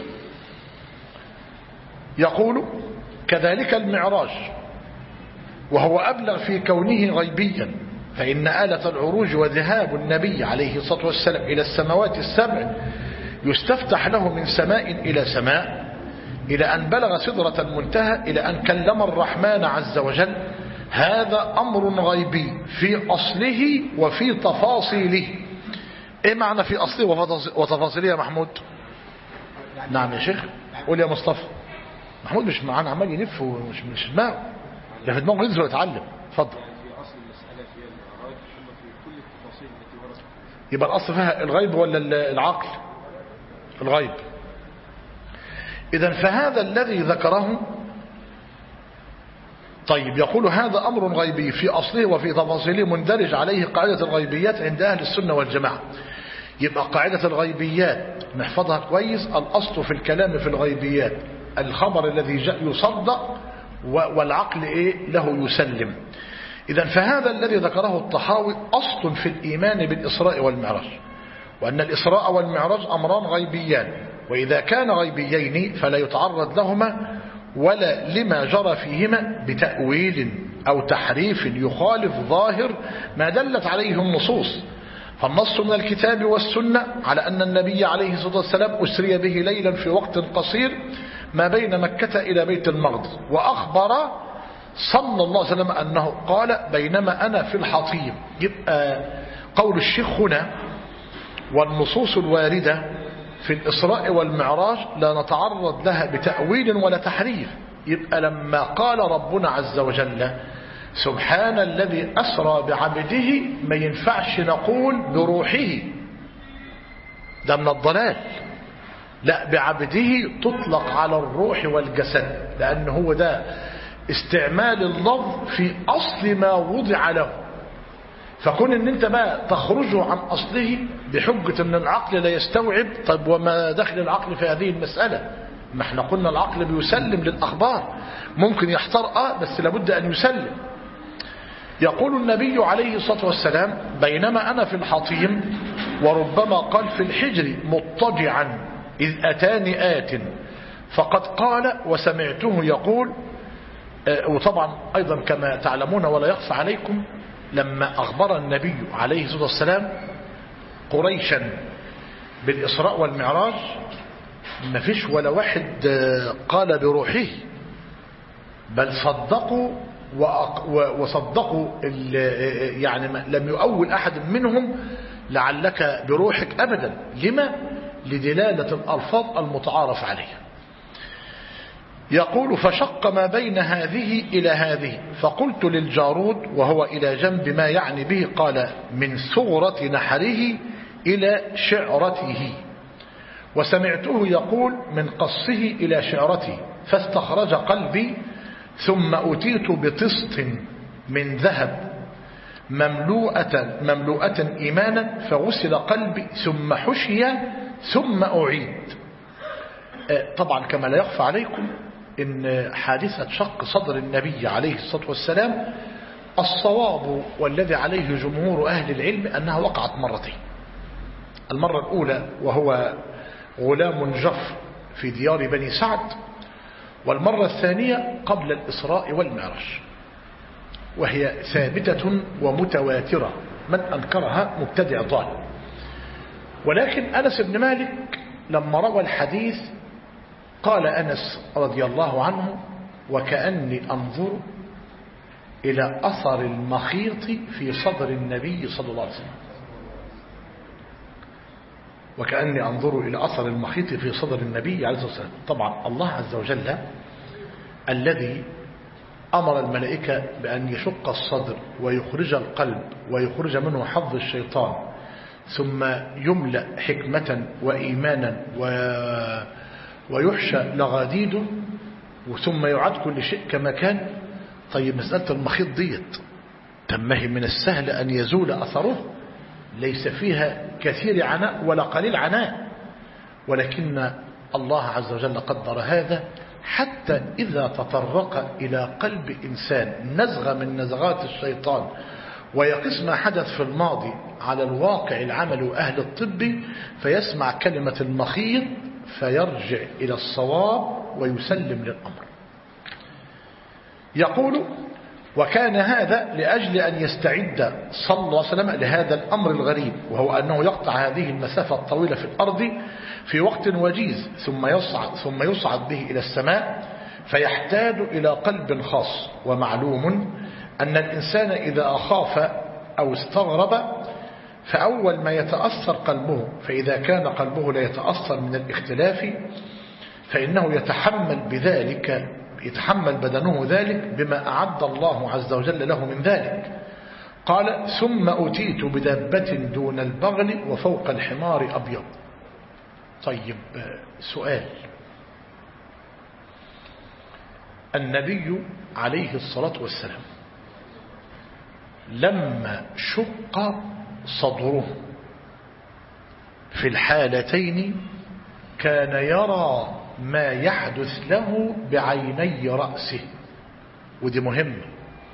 يقول كذلك المعراج وهو أبلغ في كونه غيبيا، فإن آلة العروج وذهاب النبي عليه الصلاة والسلام إلى السماوات السبع يستفتح له من سماء إلى سماء إلى أن بلغ سدرة المنتهى إلى أن كلم الرحمن عز وجل. هذا أمر غيبي في أصله وفي تفاصيله. إيه معنى في أصله وتفاصيله يا محمود؟ نعم يا شيخ، قول يا مصطفى. محمود مش معانا عمال يلف ومش في دماغه، ده في دماغه ينزل ويتعلم. اتفضل. في اصل المساله فيها المعراج ثم في كل التفاصيل التي وردت. يبقى الاصل فيها الغيب ولا العقل؟ الغيب. اذا فهذا الذي ذكره. طيب يقول هذا امر غيبي في اصله وفي تفاصيله مندرج عليه قاعده الغيبيات عند اهل السنه والجماعه. يبقى قاعده الغيبيات نحفظها كويس. الاصل في الكلام في الغيبيات الخبر الذي جاء يصدق والعقل له يسلم. إذن فهذا الذي ذكره الطحاوي أصل في الإيمان بالإسراء والمعراج، وأن الإسراء والمعراج أمران غيبيان، وإذا كان غيبيين فلا يتعرض لهما ولا لما جرى فيهما بتأويل أو تحريف يخالف ظاهر ما دلت عليه النصوص. فالنص من الكتاب والسنة على أن النبي عليه الصلاة والسلام أسري به ليلا في وقت قصير ما بين مكة إلى بيت المقدس، وأخبر صلى الله عليه وسلم أنه قال بينما أنا في الحطيم. يبقى قول الشيخ هنا والنصوص الواردة في الإسراء والمعراج لا نتعرض لها بتأويل ولا تحريف. يبقى لما قال ربنا عز وجل سبحان الذي أسرى بعبده ما ينفعش نقول بروحه، ده من الضلال. لا، بعبده تطلق على الروح والجسد، لأن هو ده استعمال اللفظ في أصل ما وضع له. فكون ان انت بقى تخرجه عن أصله بحجة ان العقل لا يستوعب، طيب وما دخل العقل في هذه المسألة؟ ما احنا قلنا العقل بيسلم للأخبار، ممكن يحتار بس لابد أن يسلم. يقول النبي عليه الصلاة والسلام بينما أنا في الحطيم، وربما قال في الحجر مضطجعا إذ أتاني آت، فقد قال وسمعته يقول. وطبعا أيضا كما تعلمون ولا يخفى عليكم لما أخبر النبي عليه الصلاة والسلام قريشا بالإسراء والمعراج ما فيش ولا واحد قال بروحه، بل صدقوا وصدقوا يعني لم يؤول أحد منهم لعلك بروحك أبدا. لما؟ لدلالة الألفاظ المتعارف عليها. يقول فشق ما بين هذه إلى هذه، فقلت للجارود وهو إلى جنب ما يعني به، قال من ثغرة نحره إلى شعرته، وسمعته يقول من قصه إلى شعرته، فاستخرج قلبي ثم أتيت بطست من ذهب مملوءة إيمانا فغسل قلبي ثم حشي ثم أعيد. طبعا كما لا يخفى عليكم إن حادثة شق صدر النبي عليه الصلاة والسلام الصواب والذي عليه جمهور أهل العلم أنها وقعت مرتين. المرة الأولى وهو غلام جفر في ديار بني سعد، والمرة الثانية قبل الإسراء والمعراج، وهي ثابتة ومتواترة، من أنكرها مبتدع ضال. ولكن أنس بن مالك لما روى الحديث قال أنس رضي الله عنه وكأني أنظر إلى أثر المخيط في صدر النبي صلى الله عليه وسلم، وكأني أنظر إلى أثر المخيط في صدر النبي عليه الصلاة والسلام. طبعا الله عز وجل الذي أمر الملائكة بأن يشق الصدر ويخرج القلب ويخرج منه حظ الشيطان، ثم يملأ حكمة وإيمانا ويحشى لغاديده، ثم يعاد كل شيء كما كان. طيب مسألة المخيط ديت تمه من السهل أن يزول أثره، ليس فيها كثير عناء ولا قليل عناء، ولكن الله عز وجل قدر هذا حتى إذا تطرق إلى قلب إنسان نزغة من نزغات الشيطان ويقيس ما حدث في الماضي على الواقع العمل وأهل الطب، فيسمع كلمة المخيط فيرجع إلى الصواب ويسلم للأمر. يقول وكان هذا لأجل أن يستعد صلى الله عليه وسلم لهذا الأمر الغريب، وهو أنه يقطع هذه المسافة الطويلة في الأرض في وقت وجيز، ثم يصعد به إلى السماء فيحتاج إلى قلب خاص. ومعلوم أن الإنسان إذا أخاف أو استغرب فأول ما يتأثر قلبه، فإذا كان قلبه لا يتأثر من الاختلاف فإنه يتحمل بدنه ذلك بما أعد الله عز وجل له من ذلك. قال ثم أتيت بدابة دون البغل وفوق الحمار أبيض. طيب سؤال، النبي عليه الصلاة والسلام لما شق صدره في الحالتين كان يرى ما يحدث له بعيني رأسه. ودي مهمة،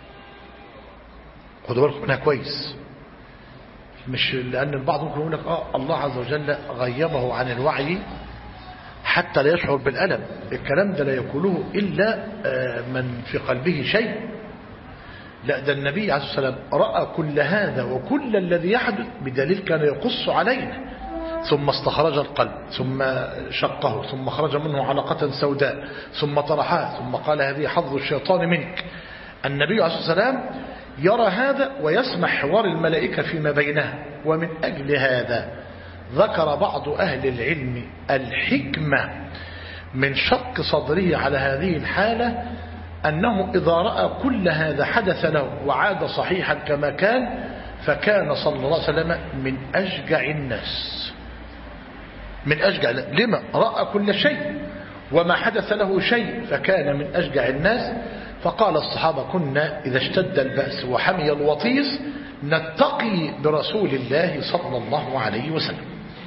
خدوا بالكم منها كويس. مش لأن البعض ممكن يقول لك الله عز وجل غيبه عن الوعي حتى لا يشعر بالألم. الكلام ده لا يقوله إلا من في قلبه شيء. لا، ده النبي عليه الصلاة والسلام رأى كل هذا وكل الذي يحدث بدليل كان يقص علينا. ثم استخرج القلب، ثم شقه، ثم خرج منه علقة سوداء، ثم طرحها، ثم قال هذه حظ الشيطان منك. النبي عليه الصلاة والسلام يرى هذا ويسمع حوار الملائكة فيما بينها. ومن أجل هذا ذكر بعض أهل العلم الحكمة من شق صدره على هذه الحالة، أنه إذا رأى كل هذا حدث له وعاد صحيحا كما كان، فكان صلى الله عليه وسلم من أشجع الناس. من أشجع، لما رأى كل شيء وما حدث له شيء، فكان من أشجع الناس. فقال الصحابة: كنا إذا اشتد البأس وحمي الوطيس نتقي برسول الله صلى الله عليه وسلم.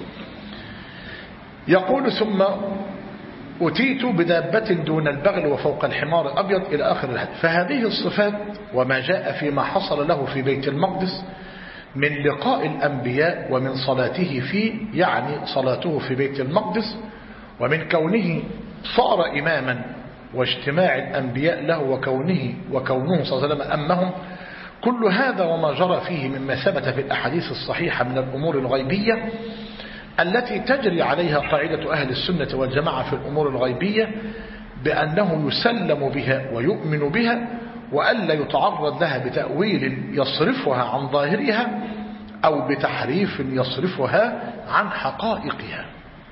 يقول: ثم أتيت بدابة دون البغل وفوق الحمار الأبيض إلى آخر الحديث. فهذه الصفات وما جاء فيما حصل له في بيت المقدس من لقاء الأنبياء ومن صلاته فيه، يعني صلاته في بيت المقدس، ومن كونه صار إماما واجتماع الأنبياء له وكونه صلى الله عليه وسلم أمهم. كل هذا وما جرى فيه مما ثبت في الأحاديث الصحيحة من الأمور الغيبية التي تجري عليها قاعدة أهل السنة والجماعة في الأمور الغيبية، بأنه يسلم بها ويؤمن بها، وألا يتعرض لها بتأويل يصرفها عن ظاهرها أو بتحريف يصرفها عن حقائقها.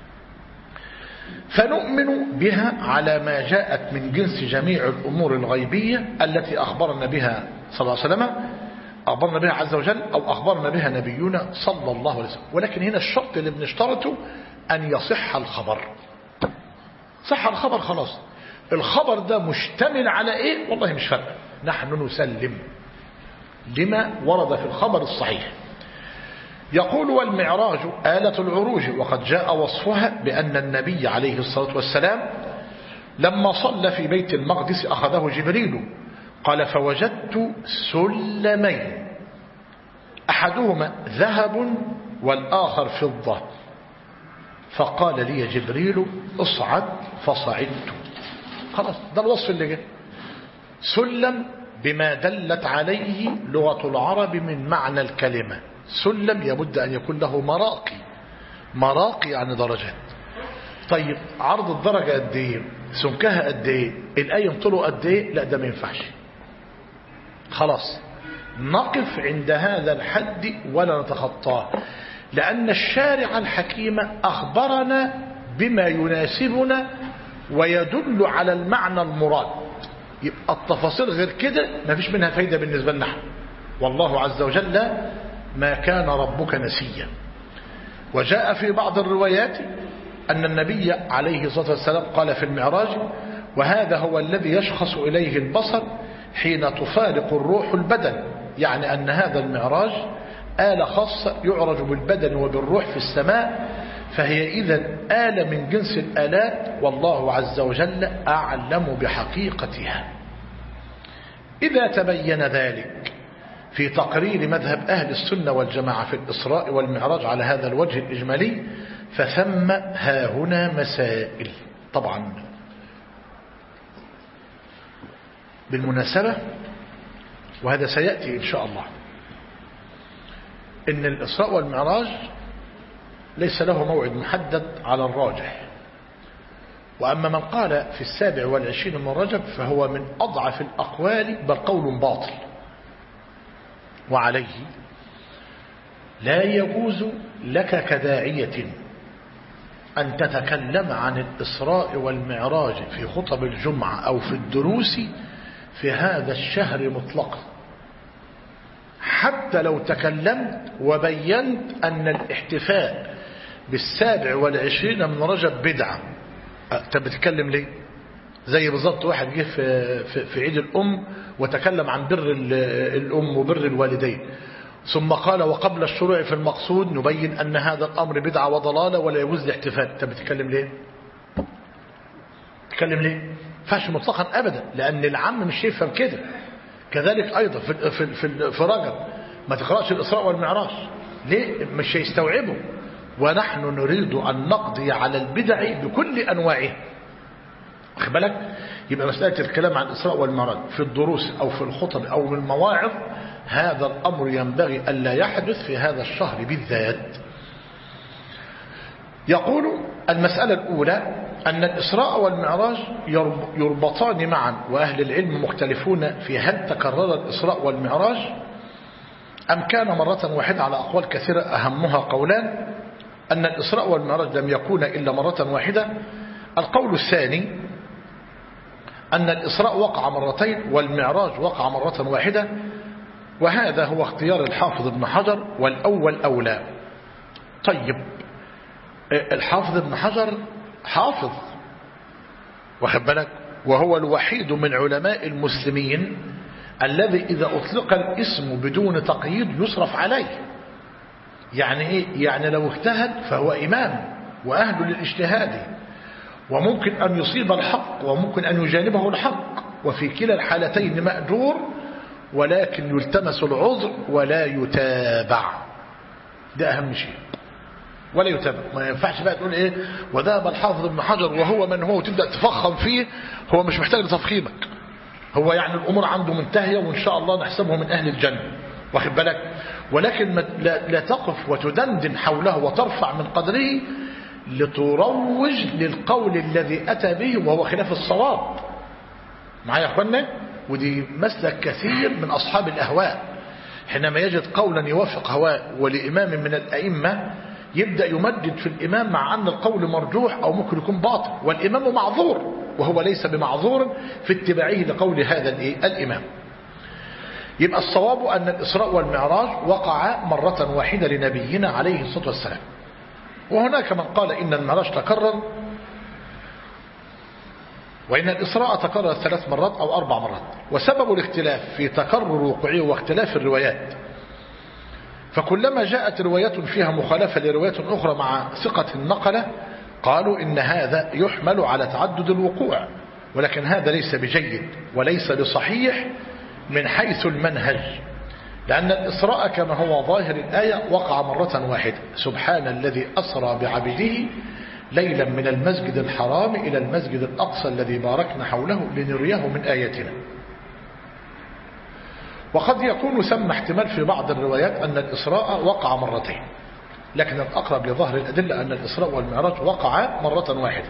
فنؤمن بها على ما جاءت من جنس جميع الأمور الغيبية التي أخبرنا بها صلى الله عليه وسلم، أخبرنا بها عز وجل، أو أخبرنا بها نبينا صلى الله عليه وسلم. ولكن هنا الشرط اللي بنشترطه أن يصح الخبر. صح الخبر خلاص، الخبر ده مشتمل على إيه؟ والله مش فارقة، نحن نسلم لما ورد في الخبر الصحيح. يقول: والمعراج آلة العروج، وقد جاء وصفها بأن النبي عليه الصلاة والسلام لما صلى في بيت المقدس أخذه جبريل، قال: فوجدت سلمين أحدهما ذهب والآخر فضة، فقال لي جبريل: اصعد، فصعدت. خلاص، ده الوصف اللي جاء. سلم بما دلت عليه لغة العرب من معنى الكلمة. سلم يبد أن يكون له مراقي، مراقي يعني درجات. طيب عرض الدرجة قد ايه؟ سمكها قد ايه؟ الآية طوله قد ايه؟ لا، ده ما ينفعش. خلاص نقف عند هذا الحد ولا نتخطاه، لأن الشارع الحكيم أخبرنا بما يناسبنا ويدل على المعنى المراد. يبقى التفاصيل غير كده ما فيش منها فايدة بالنسبة لنا. والله عز وجل ما كان ربك نسيا. وجاء في بعض الروايات أن النبي عليه الصلاة والسلام قال في المعراج: وهذا هو الذي يشخص إليه البصر حين تفارق الروح البدن، يعني أن هذا المعراج آلة خاصة يعرج بالبدن وبالروح في السماء، فهي إذن آلة من جنس الآلات، والله عز وجل أعلم بحقيقتها. إذا تبين ذلك في تقرير مذهب أهل السنة والجماعة في الإسراء والمعراج على هذا الوجه الإجمالي، فثم هاهنا مسائل. طبعا بالمناسبة، وهذا سيأتي إن شاء الله، إن الإسراء والمعراج ليس له موعد محدد على الراجح. وأما من قال في 27 من رجب فهو من أضعف الأقوال، بل قول باطل. وعليه لا يجوز لك كداعية أن تتكلم عن الإسراء والمعراج في خطب الجمعة أو في الدروس في هذا الشهر مطلقا، حتى لو تكلمت وبينت أن الاحتفاء 27 من رجب بدعة. أنت بتتكلم ليه؟ زي بالضبط واحد جه في عيد الأم وتكلم عن بر الأم وبر الوالدين، ثم قال: وقبل الشروع في المقصود نبين أن هذا الأمر بدعة وضلالة ولا يجوز الاحتفال. أنت بتتكلم ليه؟ تتكلم ليه؟ فاش مطلقا أبدا، لأن العام مش يفهم كده. كذلك أيضا في رجب ما تقرأش الإسراء والمعراج، ليه؟ مش هيستوعبه. ونحن نريد أن نقضي على البدع بكل أنواعه. واخد بالك؟ يبقى مسألة الكلام عن الإسراء والمعراج في الدروس أو في الخطب أو في المواعظ، هذا الأمر ينبغي ألا يحدث في هذا الشهر بالذات. يقول المسألة الأولى أن الإسراء والمعراج يربطان معا، وأهل العلم مختلفون في هل تكرر الإسراء والمعراج أم كان مرة واحدة على أقوال كثيرة، أهمها قولان: أن الإسراء والمعراج لم يكون إلا مرة واحدة. القول الثاني أن الإسراء وقع مرتين والمعراج وقع مرة واحدة، وهذا هو اختيار الحافظ ابن حجر، والأول أولى. طيب، الحافظ ابن حجر حافظ، واخد بالك، وهو الوحيد من علماء المسلمين الذي إذا أطلق الاسم بدون تقييد يصرف عليه. يعني إيه؟ يعني لو اجتهد فهو إمام وأهل للاجتهاد، وممكن أن يصيب الحق وممكن أن يجانبه الحق، وفي كلا الحالتين مأجور، ولكن يلتمس العذر ولا يتابع. ده أهم شيء، ولا يتابع. ما ينفعش بقى تقول إيه وذهب الحافظ ابن حجر وهو من هو، وتبدأ تفخم فيه. هو مش محتاج لتفخيمك، هو يعني الأمور عنده منتهية، وإن شاء الله نحسبه من أهل الجنة، واخد بالك. ولكن لا تقف وتدندن حوله وترفع من قدره لتروج للقول الذي أتى به وهو خلاف الصواب. معايا يا أخوانا؟ ودي مسلك كثير من أصحاب الأهواء، حينما يجد قولا يوافق هواه ولإمام من الأئمة يبدأ يمدد في الإمام، مع أن القول مرجوح أو ممكن يكون باطل، والإمام معذور وهو ليس بمعذور في اتباعه لقول هذا الإمام. يبقى الصواب أن الإسراء والمعراج وقع مرة واحدة لنبينا عليه الصلاة والسلام. وهناك من قال إن المعراج تكرر، وإن الإسراء تكرر 3 مرات أو 4 مرات. وسبب الاختلاف في تكرر وقوعه واختلاف الروايات، فكلما جاءت رواية فيها مخالفة لرواية أخرى مع ثقة النقلة قالوا إن هذا يحمل على تعدد الوقوع، ولكن هذا ليس بجيد وليس بصحيح من حيث المنهج، لأن الإسراء كما هو ظاهر الآية وقع مرة واحدة: سبحان الذي أسرى بعبده ليلا من المسجد الحرام إلى المسجد الأقصى الذي باركنا حوله لنريه من آياتنا. وقد يكون ثم احتمال في بعض الروايات أن الإسراء وقع مرتين، لكن الأقرب لظهر الأدلة أن الإسراء والمعراج وقع مرة واحدة.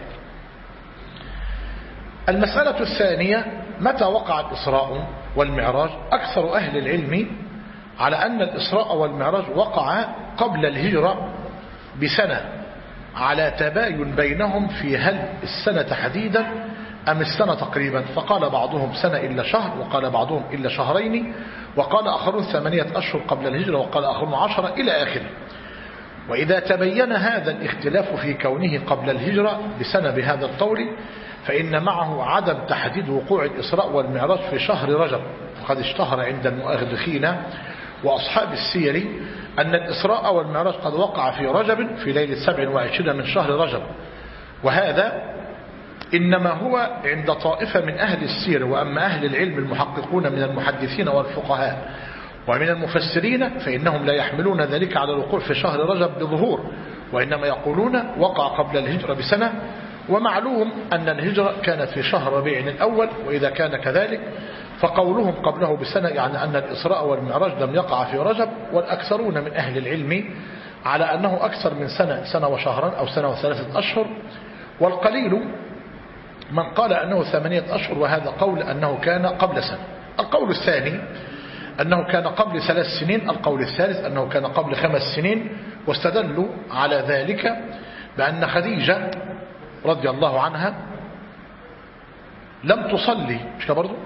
المسألة الثانية: متى وقع الإسراء والمعراج؟ أكثر أهل العلم على أن الإسراء والمعراج وقع قبل الهجرة بسنة، على تباين بينهم في هل السنة تحديدا أم السنة تقريبا. فقال بعضهم سنة إلا شهر، وقال بعضهم إلا شهرين، وقال آخرون 8 أشهر قبل الهجرة، وقال آخرون 10 إلى آخره. وإذا تبين هذا الاختلاف في كونه قبل الهجرة بسنة بهذا القول، فإن معه عدم تحديد وقوع الإسراء والمعراج في شهر رجب. فقد اشتهر عند المؤرخين وأصحاب السير أن الإسراء والمعراج قد وقع في رجب في ليلة 27 من شهر رجب، وهذا إنما هو عند طائفة من أهل السير. وأما أهل العلم المحققون من المحدثين والفقهاء ومن المفسرين فإنهم لا يحملون ذلك على الوقوع في شهر رجب بظهور، وإنما يقولون وقع قبل الهجرة بسنة. ومعلوم أن الهجرة كانت في شهر ربيع الأول، وإذا كان كذلك فقولهم قبله بسنة يعني أن الإسراء والمعراج لم يقع في رجب. والأكثرون من أهل العلم على أنه أكثر من سنة وشهرا أو سنة و3 أشهر، والقليل من قال أنه 8 أشهر، وهذا قول أنه كان قبل سنة. القول الثاني أنه كان قبل 3 سنين. القول الثالث أنه كان قبل 5 سنين، واستدلوا على ذلك بأن خديجة رضي الله عنها لم تصلي، مش كده برضو؟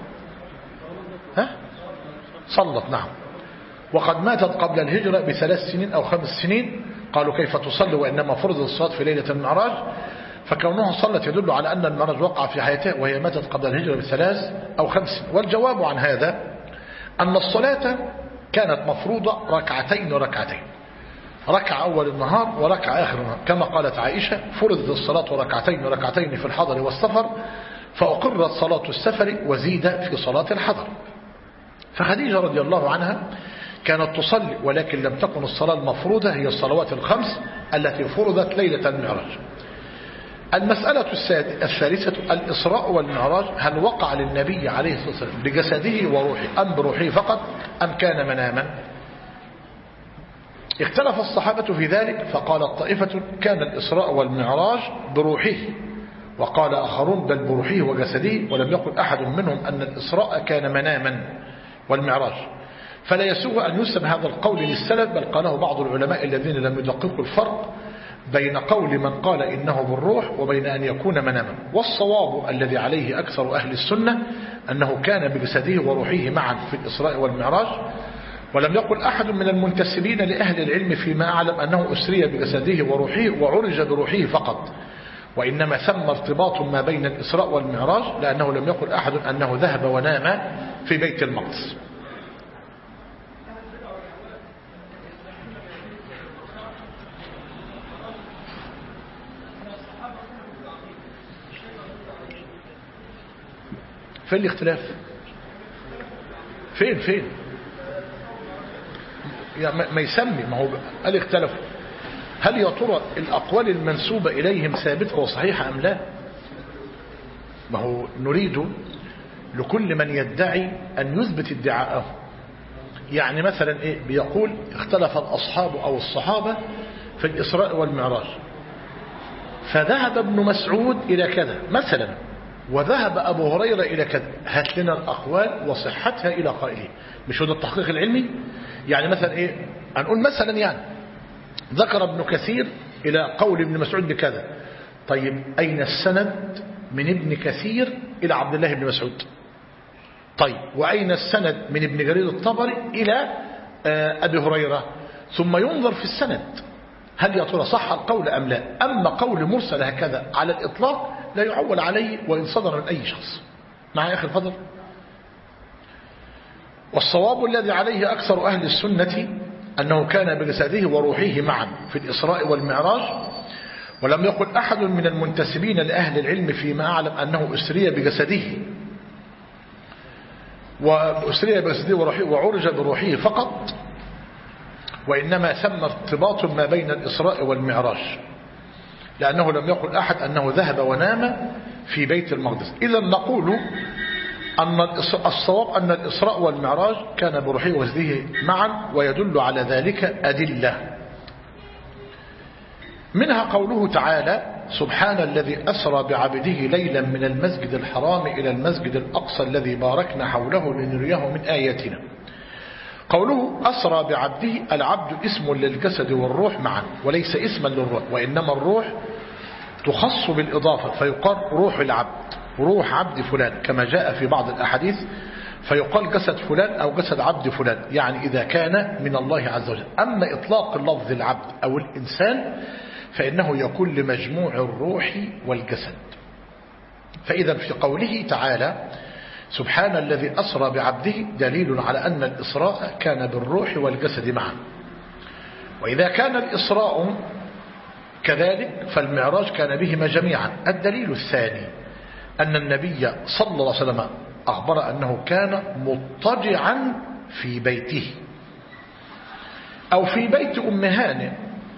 صلت، نعم، وقد ماتت قبل الهجرة ب3 سنين أو 5 سنين. قالوا كيف تصلي وإنما فرض الصلاة في ليلة المعراج؟ فكونها صلت يدل على أن المعراج وقع في حياتها وهي ماتت قبل الهجرة ب3 أو 5. والجواب عن هذا أن الصلاة كانت مفروضة 2 ركعتين، ركعة أول النهار وركعة آخر النهار، كما قالت عائشة: فرضت الصلاة 2 ركعتين في الحضر والسفر فأقرت صلاة السفر وزيد في صلاة الحضر. فخديجة رضي الله عنها كانت تصلي، ولكن لم تكن الصلاة المفروضة هي الصلوات الخمس التي فرضت ليلة المعراج. المسألة الثالثة الإسراء والمعراج، هل وقع للنبي عليه الصلاة والسلام بجسده وروحه أم بروحه فقط أم كان مناما؟ اختلف الصحابة في ذلك، فقال طائفة كان الإسراء والمعراج بروحه، وقال آخرون بل بروحه وجسده، ولم يقل أحد منهم أن الإسراء كان مناما والمعراج. فلا يسوغ أن يسمى هذا القول للسلف، بل قاله بعض العلماء الذين لم يدققوا الفرق بين قول من قال إنه بالروح وبين أن يكون مناما. والصواب الذي عليه أكثر أهل السنة أنه كان بجسده وروحه معا في الإسراء والمعراج، ولم يقل أحد من المنتسبين لأهل العلم فيما أعلم أنه أسري بجسده وروحه وعرج بروحه فقط، وإنما ثم ارتباط ما بين الإسراء والمعراج، لأنه لم يقل أحد أنه ذهب ونام في بيت المقدس. فين الاختلاف؟ فين يعني ما يسمي، ما هو قال اختلفوا. هل يا ترى الأقوال المنسوبة إليهم ثابتة وصحيحة أم لا؟ ما هو نريد لكل من يدعي أن يثبت ادعاءه. يعني مثلا إيه بيقول اختلف الأصحاب أو الصحابة في الإسراء والمعراج، فذهب ابن مسعود إلى كذا مثلا، وذهب أبو هريرة إلى كذا، هات لنا الأقوال وصحتها إلى قائله. مش هو التحقيق العلمي؟ يعني مثلا إيه هنقول مثلا يعني ذكر ابن كثير إلى قول ابن مسعود بكذا، طيب أين السند من ابن كثير إلى عبد الله بن مسعود؟ طيب وأين السند من ابن جرير الطبري إلى أبي هريرة؟ ثم ينظر في السند، هل يا ترى صح القول أم لا؟ أما قول مرسل هكذا على الإطلاق لا يعول عليه وإن صدر من أي شخص. معي أخي الفضل؟ والصواب الذي عليه أكثر أهل السنة أنه كان بجسده وروحه معا في الإسراء والمعراج، ولم يقل أحد من المنتسبين لأهل العلم فيما أعلم أنه أسري بجسده وروحه وعرج بروحه فقط، وإنما ثم ارتباط ما بين الإسراء والمعراج، لأنه لم يقل أحد أنه ذهب ونام في بيت المقدس. إذا نقول أن الصواب أن الإسراء والمعراج كان بروحه وجسده معا، ويدل على ذلك أدلة، منها قوله تعالى سبحان الذي أسرى بعبده ليلا من المسجد الحرام إلى المسجد الأقصى الذي باركنا حوله لنريه من آياتنا. قوله أسرى بعبده، العبد اسم للجسد والروح معا، وليس اسما للروح، وإنما الروح تخص بالإضافة، فيقال روح العبد، روح عبد فلان، كما جاء في بعض الأحاديث فيقال جسد فلان أو جسد عبد فلان، يعني إذا كان من الله عز وجل. أما إطلاق اللفظ العبد أو الإنسان فإنه يكون لمجموع الروح والجسد. فإذا في قوله تعالى سبحان الذي أسرى بعبده دليل على أن الإسراء كان بالروح والجسد معا. وإذا كان الإسراء كذلك فالمعراج كان بهما جميعا. الدليل الثاني أن النبي صلى الله عليه وسلم أخبر أنه كان مضطجعا في بيته أو في بيت أم هانئ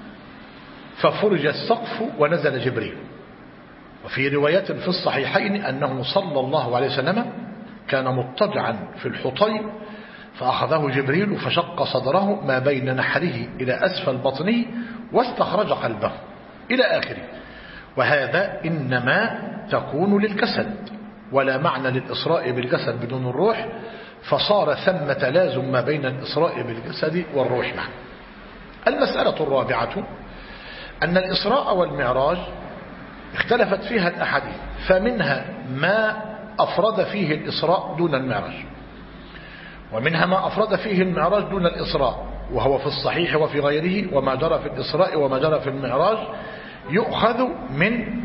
ففرج السقف ونزل جبريل. وفي رواية في الصحيحين أنه صلى الله عليه وسلم كان مضطجعا في الحطي فأخذه جبريل فشق صدره ما بين نحره إلى أسفل بطنه واستخرج قلبه إلى آخره. وهذا إنما تكون للجسد، ولا معنى للإسراء بالجسد بدون الروح، فصار ثم تلازم ما بين الإسراء بالجسد والروح معا. المسألة الرابعة أن الإسراء والمعراج اختلفت فيها الأحاديث، فمنها ما أفرد فيه الإسراء دون المعراج، ومنها ما أفرد فيه المعراج دون الإسراء، وهو في الصحيح وفي غيره. وما جرى في الإسراء وما جرى في المعراج يؤخذ من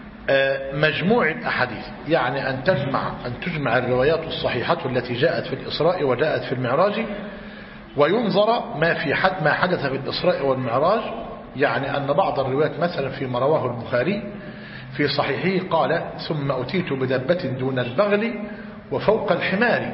مجموع الأحاديث، يعني أن تجمع الروايات الصحيحة التي جاءت في الإسراء وجاءت في المعراج، وينظر ما حدث في الإسراء والمعراج. يعني أن بعض الروايات مثلا فيما رواه البخاري في صحيحه قال: ثم أتيت بدبة دون البغل وفوق الحمار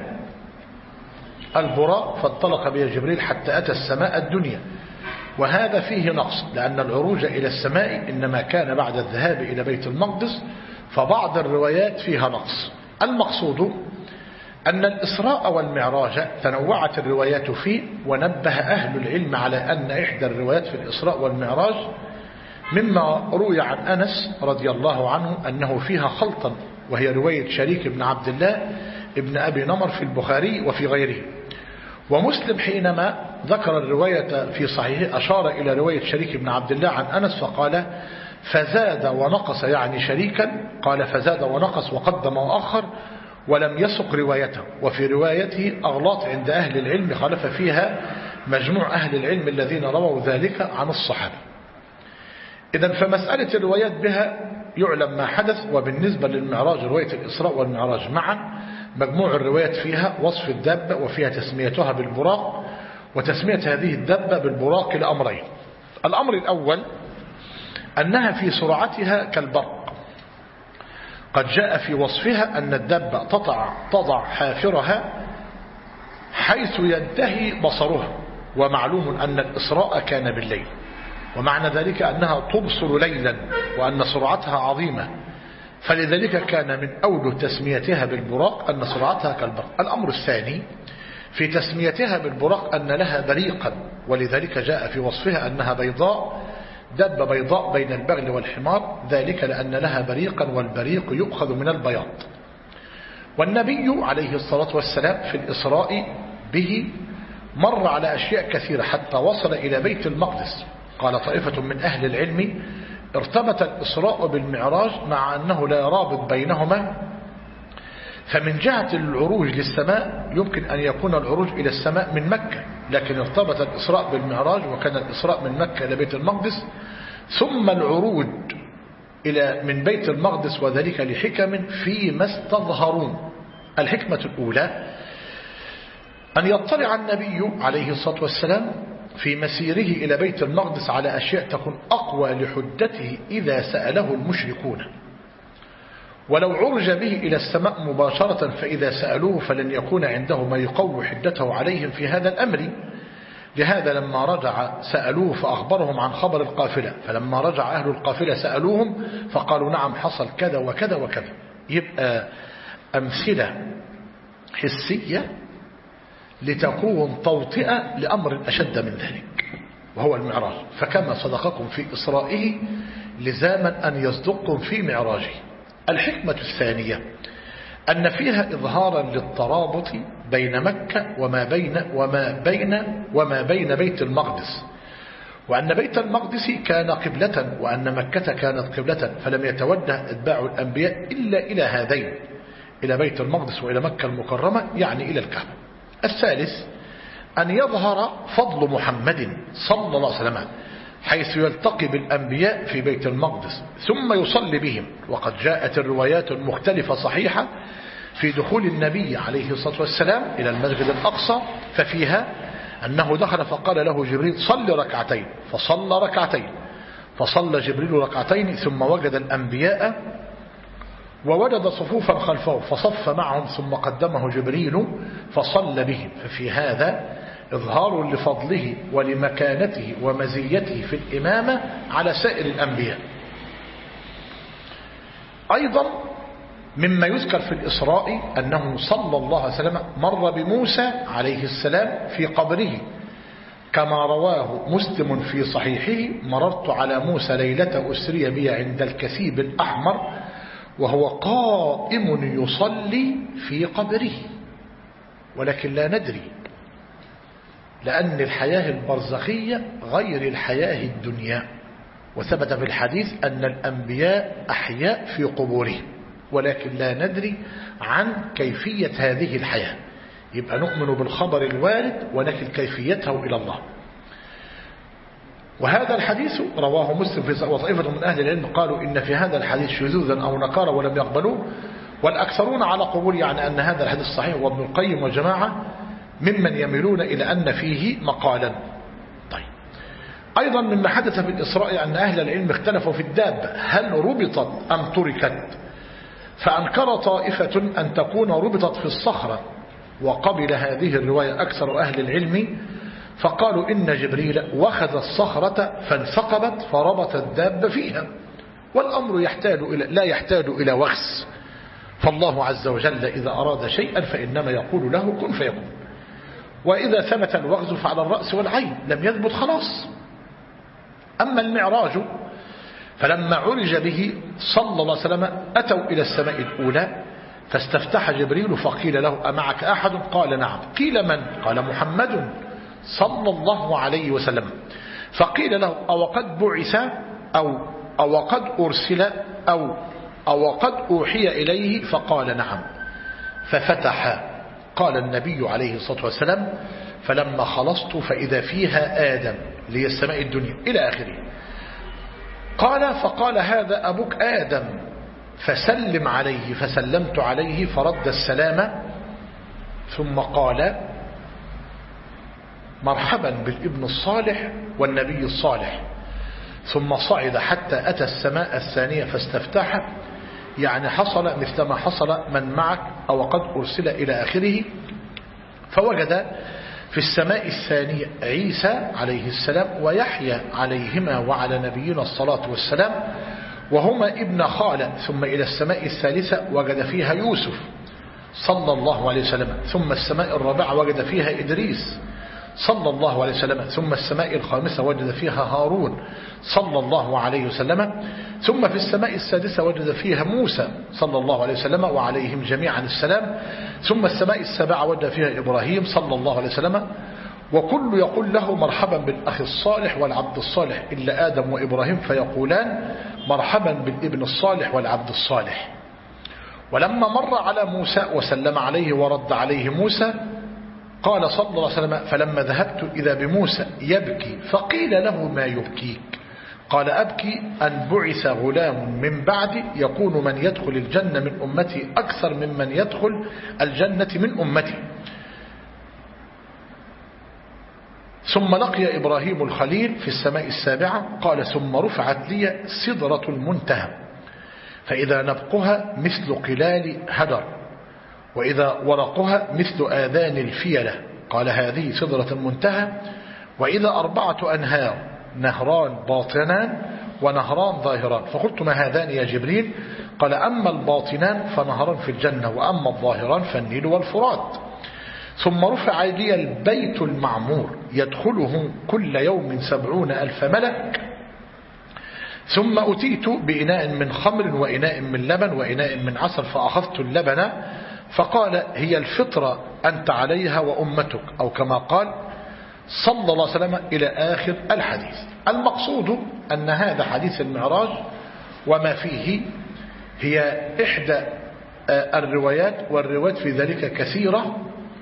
البراق، فانطلق بي جبريل حتى أتى السماء الدنيا. وهذا فيه نقص، لأن العروج إلى السماء إنما كان بعد الذهاب إلى بيت المقدس، فبعض الروايات فيها نقص. المقصود أن الإسراء والمعراج تنوعت الروايات فيه، ونبه أهل العلم على أن إحدى الروايات في الإسراء والمعراج مما روي عن أنس رضي الله عنه أنه فيها خلطا، وهي رواية شريك بن عبد الله ابن أبي نمر في البخاري وفي غيره. ومسلم حينما ذكر الرواية في صحيحه أشار إلى رواية شريك بن عبد الله عن أنس فقال: فزاد ونقص، يعني شريكا قال فزاد ونقص وقدم وأخر، ولم يسق روايته. وفي روايته أغلاط عند أهل العلم خالف فيها مجموع أهل العلم الذين رووا ذلك عن الصحابة. إذن فمسألة الروايات بها يعلم ما حدث. وبالنسبة للمعراج، رواية الإسراء والمعراج معا، مجموع الروايات فيها وصف الدابة، وفيها تسميتها بالبراق، وتسمية هذه الدابة بالبراق لأمرين. الأمر الأول أنها في سرعتها كالبرق، قد جاء في وصفها أن الدابة تضع حافرها حيث ينتهي بصرها، ومعلوم أن الإسراء كان بالليل، ومعنى ذلك أنها تبصر ليلا، وأن سرعتها عظيمة، فلذلك كان من أوله تسميتها بالبراق أن سرعتها كالبرق. الأمر الثاني في تسميتها بالبراق أن لها بريقا، ولذلك جاء في وصفها أنها بيضاء، دابة بيضاء بين البغل والحمار، ذلك لأن لها بريقا، والبريق يؤخذ من البياض. والنبي عليه الصلاة والسلام في الإسراء به مر على أشياء كثيرة حتى وصل إلى بيت المقدس. قال طائفة من أهل العلم: ارتبط الإسراء بالمعراج مع أنه لا رابط بينهما، فمن جهة العروج للسماء يمكن أن يكون العروج إلى السماء من مكة، لكن ارتبط الإسراء بالمعراج، وكان الإسراء من مكة إلى بيت المقدس، ثم العروج من بيت المقدس، وذلك لحكم فيما استظهرون. الحكمة الأولى أن يطلع النبي عليه الصلاة والسلام في مسيره إلى بيت المقدس على أشياء تكون أقوى لحجته إذا سأله المشركون، ولو عرج به إلى السماء مباشرة فإذا سألوه فلن يكون عنده ما يقوي حدته عليهم في هذا الأمر. لهذا لما رجع سألوه فأخبرهم عن خبر القافلة، فلما رجع أهل القافلة سألوهم فقالوا: نعم حصل كذا وكذا وكذا. يبقى أمثلة حسية لتكون توطئة لأمر أشد من ذلك، وهو المعراج. فكما صدقكم في إسرائه لزاما أن يصدقكم في معراجه. الحكمة الثانية أن فيها إظهارا للترابط بين مكة وما بين بيت المقدس، وأن بيت المقدس كان قبلة، وأن مكة كانت قبلة، فلم يتوجه أتباع الأنبياء إلا إلى هذين، إلى بيت المقدس وإلى مكة المكرمة، يعني إلى الكعبة. الثالث أن يظهر فضل محمد صلى الله عليه وسلم حيث يلتقي بالأنبياء في بيت المقدس ثم يصلي بهم. وقد جاءت الروايات المختلفة صحيحة في دخول النبي عليه الصلاة والسلام إلى المسجد الأقصى، ففيها أنه دخل فقال له جبريل: صل ركعتين، فصلى ركعتين، فصلى جبريل ركعتين، ثم وجد الأنبياء ووجد صفوفا خلفه فصف معهم، ثم قدمه جبريل فصلى بهم. ففي هذا إظهار لفضله ولمكانته ومزيته في الإمامة على سائر الأنبياء. أيضا مما يذكر في الإسراء أنه صلى الله عليه وسلم مر بموسى عليه السلام في قبره، كما رواه مسلم في صحيحه: مررت على موسى ليلة أسري بي عند الكثيب الأحمر وهو قائم يصلي في قبره. ولكن لا ندري، لأن الحياة البرزخية غير الحياة الدنيا، وثبت في الحديث أن الأنبياء أحياء في قبورهم، ولكن لا ندري عن كيفية هذه الحياة. يبقى نؤمن بالخبر الوارد ونكل كيفيته إلى الله. وهذا الحديث رواه مسلم في وطائفة من أهل العلم قالوا إن في هذا الحديث شذوذا أو نكارا ولم يقبلوه، والأكثرون على قبول، يعني أن هذا الحديث صحيح. وابن القيم وجماعة ممن يميلون إلى أن فيه مقالا. طيب، أيضا مما حدث في الإسراء أن أهل العلم اختلفوا في الدابة هل ربطت أم تركت، فأنكر طائفة أن تكون ربطت في الصخرة، وقبل هذه الرواية أكثر أهل العلم، فقالوا إن جبريل وخذ الصخرة فانثقبت فربط الدابة فيها، والأمر لا يحتاج إلى وخس، فالله عز وجل إذا أراد شيئا فإنما يقول له كن فيكون، وإذا ثبت الوغز فعلى الرأس والعين، لم يثبت خلاص. أما المعراج فلما عرج به صلى الله عليه وسلم أتوا إلى السماء الأولى فاستفتح جبريل فقيل له أمعك أحد؟ قال نعم. قيل من؟ قال محمد صلى الله عليه وسلم. فقيل له أو قد بعث أو قد أرسل أو قد أوحي إليه؟ فقال نعم. ففتح. قال النبي عليه الصلاة والسلام فلما خلصت فإذا فيها آدم لي السماء الدنيا إلى آخره. قال فقال هذا أبوك آدم فسلم عليه، فسلمت عليه فرد السلام، ثم قال مرحبا بالابن الصالح والنبي الصالح، ثم صعد حتى أتى السماء الثانية فاستفتح، يعني حصل مثل ما حصل من معك أو قد أرسل إلى آخره. فوجد في السماء الثانية عيسى عليه السلام ويحيى عليهما وعلى نبينا الصلاة والسلام وهما ابن خالة. ثم إلى السماء الثالثة وجد فيها يوسف صلى الله عليه وسلم. ثم السماء الرابعة وجد فيها إدريس صلى الله عليه وسلم. ثم السماء الخامسة وجد فيها هارون صلى الله عليه وسلم. ثم في السماء السادسة وجد فيها موسى صلى الله عليه وسلم وعليهم جميعا السلام. ثم السماء السابعة وجد فيها إبراهيم صلى الله عليه وسلم. وكل يقول له مرحبا بالأخ الصالح والعبد الصالح إلا آدم وإبراهيم فيقولان مرحبا بالابن الصالح والعبد الصالح. ولما مر على موسى وسلم عليه ورد عليه موسى قال صلى الله عليه وسلم فلما ذهبت إذا بموسى يبكي فقيل له ما يبكيك؟ قال أبكي أن بعث غلام من بعدي يكون من يدخل الجنة من أمتي أكثر ممن يدخل الجنة من أمتي. ثم لقي إبراهيم الخليل في السماء السابعة. قال ثم رفعت لي سدرة المنتهى فإذا نبقها مثل قلال هدر وإذا ورقها مثل آذان الفيلة. قال هذه سدرة المنتهى. وإذا 4 أنهار نهران باطنان ونهران ظاهران. فقلت ما هذان يا جبريل؟ قال أما الباطنان فنهران في الجنة وأما الظاهران فالنيل والفرات. ثم رفع لي البيت المعمور يدخله كل يوم 70,000 ملك. ثم أتيت بإناء من خمر وإناء من لبن وإناء من عسل فأخذت اللبن فقال هي الفطرة أنت عليها وأمتك أو كما قال صلى الله عليه وسلم إلى آخر الحديث. المقصود أن هذا حديث المعراج وما فيه هي إحدى الروايات، والروايات في ذلك كثيرة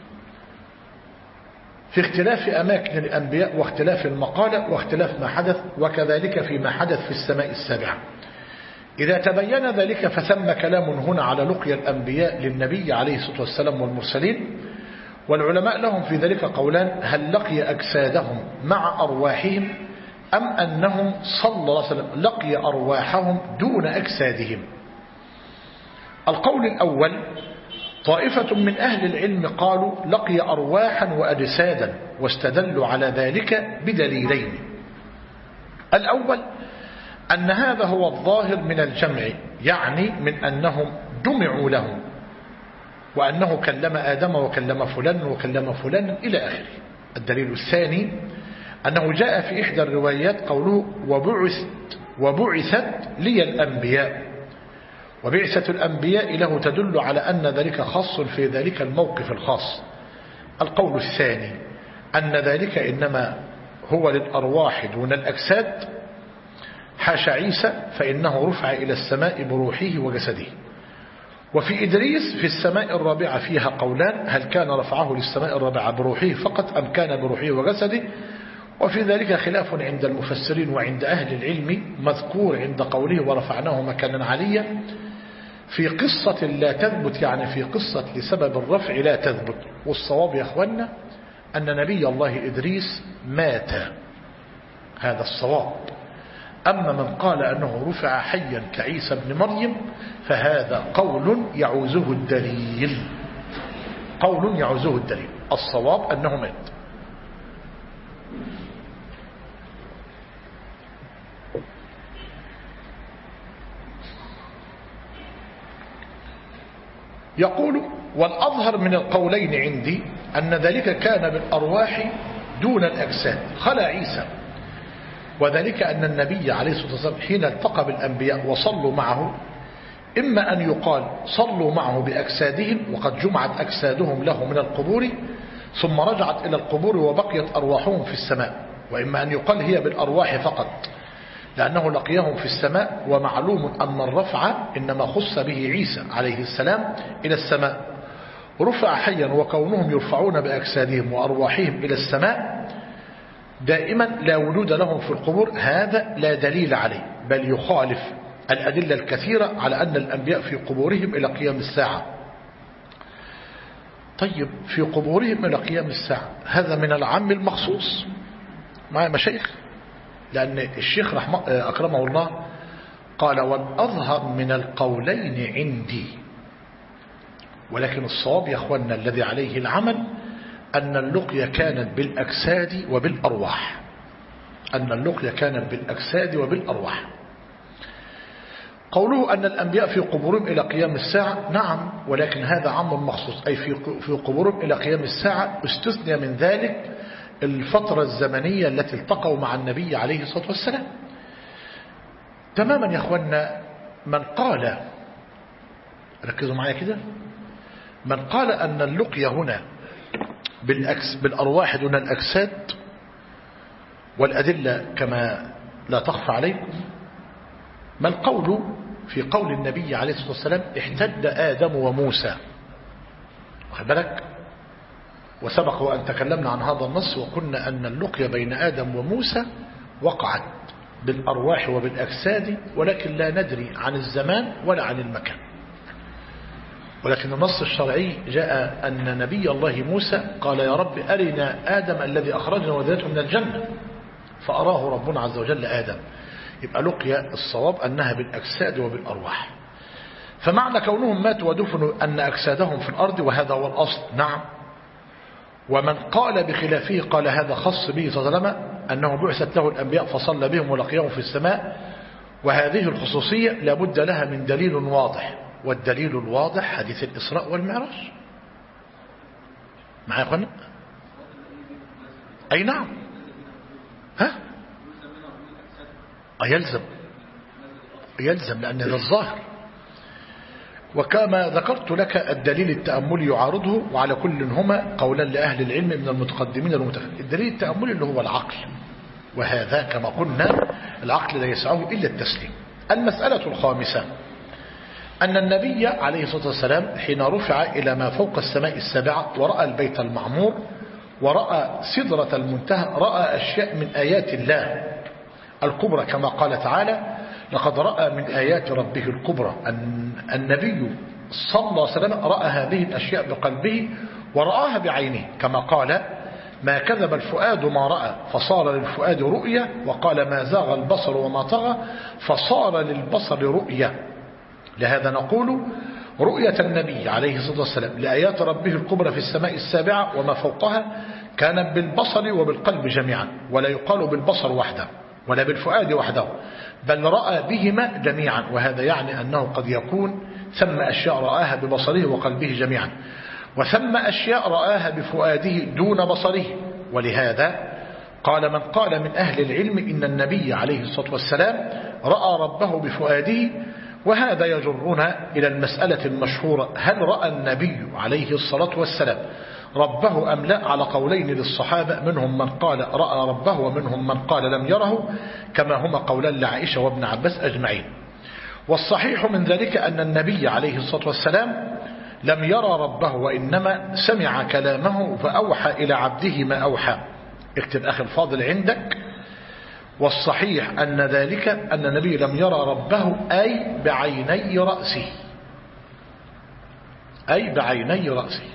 في اختلاف أماكن الأنبياء واختلاف المقالة واختلاف ما حدث، وكذلك فيما حدث في السماء السابعة. إذا تبين ذلك فثم كلام هنا على لقي الأنبياء للنبي عليه الصلاة والسلام والمرسلين، والعلماء لهم في ذلك قولان: هل لقي أجسادهم مع أرواحهم أم أنهم صلى الله عليه وسلم لقي أرواحهم دون أجسادهم؟ القول الأول طائفة من أهل العلم قالوا لقي أرواحا وأجسادا، واستدلوا على ذلك بدليلين. الأول أن هذا هو الظاهر من الجمع، يعني من أنهم جمعوا له، وأنه كلم آدم وكلم فلان وكلم فلان إلى آخره. الدليل الثاني أنه جاء في إحدى الروايات قوله وبعثت لي الأنبياء، وبعثة الأنبياء له تدل على أن ذلك خاص في ذلك الموقف الخاص. القول الثاني أن ذلك إنما هو للأرواح دون الأجساد، حاشا عيسى فإنه رفع إلى السماء بروحه وجسده. وفي إدريس في السماء الرابعة فيها قولان: هل كان رفعه للسماء الرابعة بروحه فقط أم كان بروحه وجسده؟ وفي ذلك خلاف عند المفسرين وعند أهل العلم، مذكور عند قوله ورفعناه مكانا عليا في قصة لا تثبت، يعني في قصة لسبب الرفع لا تثبت. والصواب يا أخوانا أن نبي الله إدريس مات هذا الصواب. أما من قال أنه رفع حيا كعيسى بن مريم فهذا قول يعوزه الدليل، قول يعوزه الدليل. الصواب أنه مات. يقول والأظهر من القولين عندي أن ذلك كان بالأرواح دون الأجساد خلا عيسى، وذلك أن النبي عليه الصلاة والسلام حين التقى بالأنبياء وصلوا معه إما أن يقال صلوا معه بأجسادهم وقد جمعت أجسادهم له من القبور ثم رجعت إلى القبور وبقيت أرواحهم في السماء، وإما أن يقال هي بالأرواح فقط لأنه لقيهم في السماء، ومعلوم أن الرفع إنما خص به عيسى عليه السلام إلى السماء، رفع حيا وكونهم يرفعون بأجسادهم وأرواحهم إلى السماء دائما لا وجود لهم في القبور، هذا لا دليل عليه بل يخالف الأدلة الكثيرة على أن الأنبياء في قبورهم إلى قيام الساعة. طيب في قبورهم إلى قيام الساعة هذا من العام المخصوص مع مشايخ، لأن الشيخ أكرمه الله قال والأظهر من القولين عندي، ولكن الصواب يا أخوانا الذي عليه العمل أن اللقية كانت بالأجساد وبالأرواح، أن اللقية كانت بالأجساد وبالأرواح. قوله أن الأنبياء في قبورهم إلى قيام الساعة نعم، ولكن هذا عام مخصوص، أي في قبورهم إلى قيام الساعة، استثنى من ذلك الفترة الزمنية التي التقوا مع النبي عليه الصلاة والسلام تماما. يا أخوانا من قال، ركزوا معايا كده، من قال أن اللقية هنا بالأرواح دون الأجساد والأدلة كما لا تخفى عليكم، ما القول في قول النبي عليه الصلاة والسلام احتد آدم وموسى، واخد بالك، وسبق وأن تكلمنا عن هذا النص وقلنا أن اللقية بين آدم وموسى وقعت بالأرواح وبالأجساد، ولكن لا ندري عن الزمان ولا عن المكان. ولكن النص الشرعي جاء أن نبي الله موسى قال يا رب أرنا آدم الذي أخرجنا وذريته من الجنة، فأراه ربنا عز وجل آدم. يبقى لقيا الصواب أنها بالأجساد وبالأرواح. فمعنى كونهم ماتوا ودفنوا أن أجسادهم في الأرض، وهذا هو الأصل نعم. ومن قال بخلافه قال هذا خص به صلى الله عليه وسلم أنه بعثت له الأنبياء فصلى بهم ولقيهم في السماء، وهذه الخصوصية لابد لها من دليل واضح، والدليل الواضح حديث الإسراء والمعراج. معايا يا أخوانا؟ أي نعم. ها؟ يلزم لأن هذا الظاهر. وكما ذكرت لك الدليل التأملي يعارضه، وعلى كل هما قولا لأهل العلم من المتقدمين والمتأخرين. الدليل التأملي اللي هو العقل، وهذا كما قلنا العقل لا يسعه إلا التسليم. المسألة الخامسة أن النبي عليه الصلاة والسلام حين رفع إلى ما فوق السماء السابعة ورأى البيت المعمور ورأى سدرة المنتهى، رأى أشياء من آيات الله الكبرى كما قال تعالى لقد رأى من آيات ربه الكبرى. النبي صلى الله عليه وسلم رأى هذه الأشياء بقلبه ورآها بعينه كما قال ما كذب الفؤاد ما رأى فصار للفؤاد رؤيا، وقال ما زاغ البصر وما طغى فصار للبصر رؤيا. لهذا نقول رؤية النبي عليه الصلاة والسلام لآيات ربه الكبرى في السماء السابعة وما فوقها كانت بالبصر وبالقلب جميعا، ولا يقال بالبصر وحده ولا بالفؤاد وحده، بل رأى بهما جميعا. وهذا يعني أنه قد يكون ثم أشياء رآها ببصره وقلبه جميعا، وثم أشياء رآها بفؤاده دون بصره. ولهذا قال من قال من أهل العلم إن النبي عليه الصلاة والسلام رأى ربه بفؤاده. وهذا يجرنا إلى المسألة المشهورة هل رأى النبي عليه الصلاة والسلام ربه أم لا، على قولين للصحابة، منهم من قال رأى ربه ومنهم من قال لم يره، كما هما قولان لعائشة وابن عباس أجمعين. والصحيح من ذلك أن النبي عليه الصلاة والسلام لم يرى ربه، وإنما سمع كلامه فأوحى إلى عبده ما أوحى. اكتب أخي الفاضل عندك. والصحيح أن ذلك أن النبي لم يرى ربه أي بعيني رأسه، أي بعيني رأسه.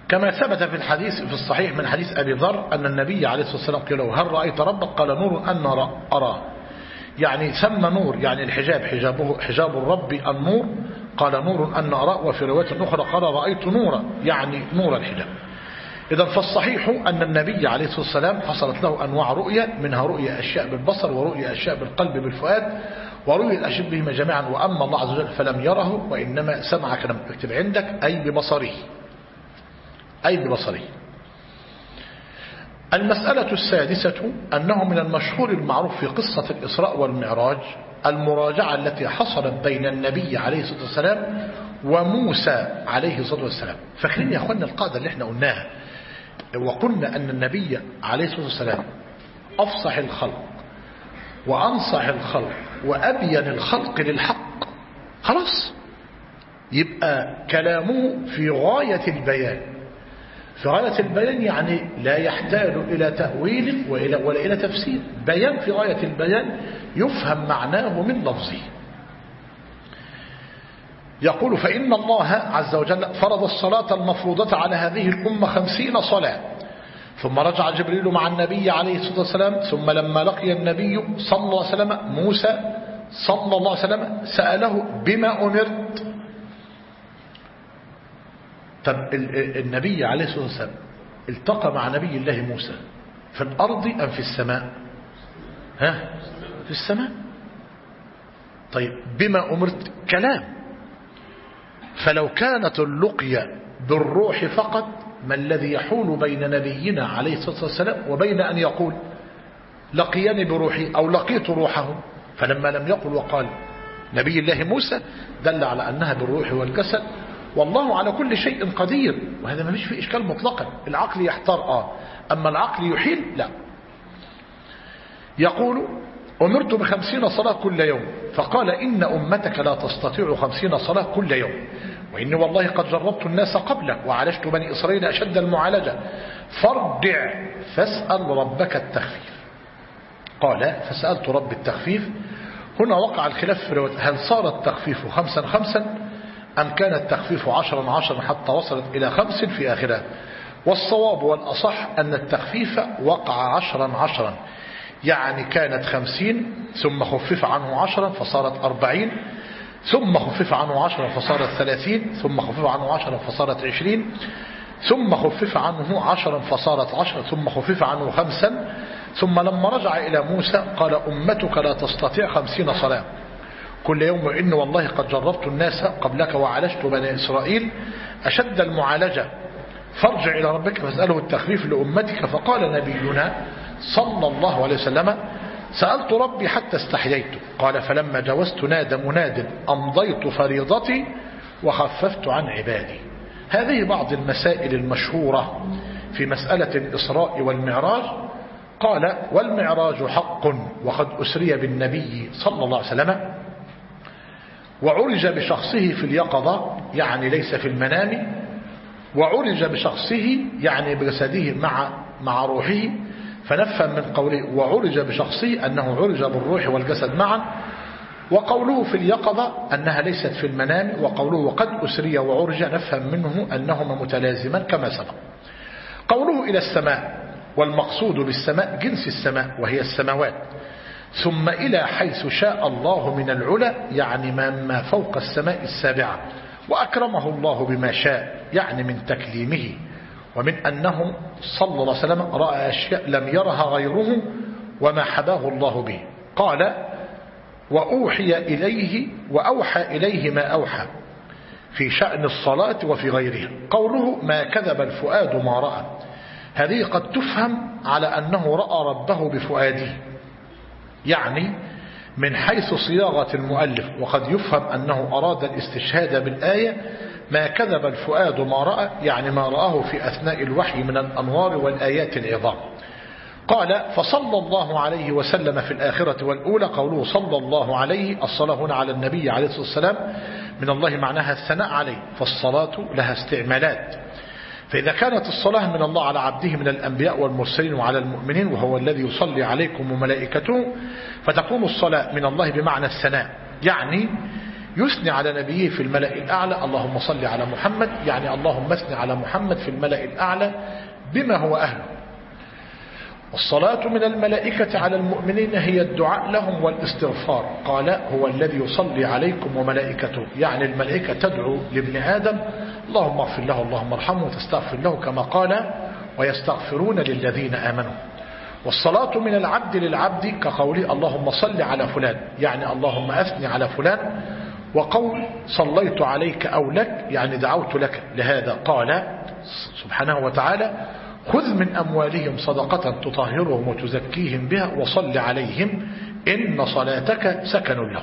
كما ثبت في الحديث في الصحيح من حديث أبي ذر أن النبي عليه الصلاة والسلام قيل له هل رأيت ربك؟ قال نور أن أراه، يعني سمى نور يعني الحجاب، حجاب الرب النور، قال نور أن أراه. وفي رواية أخرى قال رأيت نورا يعني نور الحجاب. إذا فالصحيح أن النبي عليه الصلاة والسلام حصلت له أنواع رؤية، منها رؤية أشياء بالبصر، ورؤية أشياء بالقلب بالفؤاد، ورؤية الأشياء بهما جميعا. وأما الله عز وجل فلم يره وإنما سمع كلام، اكتب عندك أي ببصره، أي ببصره. المسألة السادسة أنه من المشهور المعروف في قصة الإسراء والمعراج المراجعة التي حصلت بين النبي عليه الصلاة والسلام وموسى عليه الصلاة والسلام. فاكرين يا أخوانا القاعدة اللي احنا قلناها، وقلنا أن النبي عليه الصلاة والسلام أفصح الخلق وأنصح الخلق وأبين الخلق للحق، خلاص يبقى كلامه في غاية البيان. في غاية البيان يعني لا يحتاج إلى تأويل ولا إلى تفسير، بيان في غاية البيان يفهم معناه من لفظه. يقول فإن الله عز وجل فرض الصلاة المفروضة على هذه الأمة 50 صلاة، ثم رجع جبريل مع النبي عليه الصلاة والسلام، ثم لما لقي النبي صلى الله عليه وسلم موسى صلى الله عليه وسلم سأله بما أمرت. طب النبي عليه الصلاة والسلام التقى مع نبي الله موسى في الأرض أم في السماء؟ في السماء. طيب بما أمرت كلام، فلو كانت اللقية بالروح فقط ما الذي يحول بين نبينا عليه الصلاة والسلام وبين أن يقول لقيني بروحي أو لقيت روحه؟ فلما لم يقل وقال نبي الله موسى دل على أنها بالروح والجسد، والله على كل شيء قدير، وهذا ما فيش فيه إشكال مطلقا. العقل يحتار أما العقل يحيل لا. يقول أمرت ب50 صلاة كل يوم، فقال إن أمتك لا تستطيع 50 صلاة كل يوم، وإني والله قد جربت الناس قبلك وعالجت بني إسرائيل أشد المعالجة، فارجع فاسأل ربك التخفيف. قال فسألت رب التخفيف. هنا وقع الخلاف في رواية هل صار التخفيف 5 5 أم كان التخفيف 10 10 حتى وصلت إلى 5 في آخرها. والصواب والأصح أن التخفيف وقع 10 10، يعني كانت 50 ثم خفف عنه 10 فصارت 40، ثم خفف عنه 10 فصارت 30، ثم خفف عنه 10 فصارت 20، ثم خفف عنه 10 فصارت 10، ثم خفف عنه 5. ثم لما رجع إلى موسى قال أمتك لا تستطيع 50 صلاة كل يوم، وإن والله قد جربت الناس قبلك وعالجت بني إسرائيل أشد المعالجة، فارجع إلى ربك فاسأله التخفيف لأمتك. فقال نبينا صلى الله عليه وسلم سألت ربي حتى استحييت. قال فلما جاوزت نادى مناد أمضيت فريضتي وخففت عن عبادي. هذه بعض المسائل المشهورة في مسألة الإسراء والمعراج. قال والمعراج حق وقد أسري بالنبي صلى الله عليه وسلم وعرج بشخصه في اليقظة يعني ليس في المنام، وعرج بشخصه يعني بجسده مع روحه، فنفهم من قوله وعرج بشخصه أنه عرج بالروح والجسد معا، وقوله في اليقظة أنها ليست في المنام، وقوله وقد أسري وعرج نفهم منه أنهما متلازمان كما سبق. قوله إلى السماء، والمقصود بالسماء جنس السماء وهي السماوات، ثم إلى حيث شاء الله من العلا يعني ما فوق السماء السابعة، وأكرمه الله بما شاء يعني من تكليمه، ومن أنه صلى الله عليه وسلم رأى أشياء لم يرها غيره وما حباه الله به. قال وأوحي إليه وأوحى إليه ما أوحى في شأن الصلاة وفي غيرها. قوله ما كذب الفؤاد ما رأى، هذه قد تفهم على أنه رأى ربه بفؤاده، يعني من حيث صياغة المؤلف، وقد يفهم أنه أراد الاستشهاد بالآية ما كذب الفؤاد ما رأى، يعني ما رآه في أثناء الوحي من الأنوار والآيات العظام. قال فصلى الله عليه وسلم في الآخرة والأولى. قوله صلى الله عليه، الصلاة هنا على النبي عليه الصلاة والسلام من الله معناها الثناء عليه، فالصلاة لها استعمالات، فإذا كانت الصلاة من الله على عبده من الأنبياء والمرسلين وعلى المؤمنين وهو الذي يصلي عليكم وملائكته، فتكون الصلاة من الله بمعنى الثناء، يعني يثني على نبيه في الملأ الأعلى اللهم صل على محمد، يعني اللهم اثني على محمد في الملأ الأعلى بما هو أهله. والصلاة من الملائكة على المؤمنين هي الدعاء لهم والاستغفار. قال هو الذي يصلي عليكم وملائكته، يعني الملائكة تدعو لابن آدم اللهم اغفر له اللهم ارحمه وتستغفر له، كما قال ويستغفرون للذين آمنوا. والصلاة من العبد للعبد كقوله اللهم صل على فلان، يعني اللهم أثني على فلان. وقول صليت عليك أو لك، يعني دعوت لك. لهذا قال سبحانه وتعالى خذ من أموالهم صدقة تطهرهم وتزكيهم بها وصل عليهم إن صلاتك سكن لهم.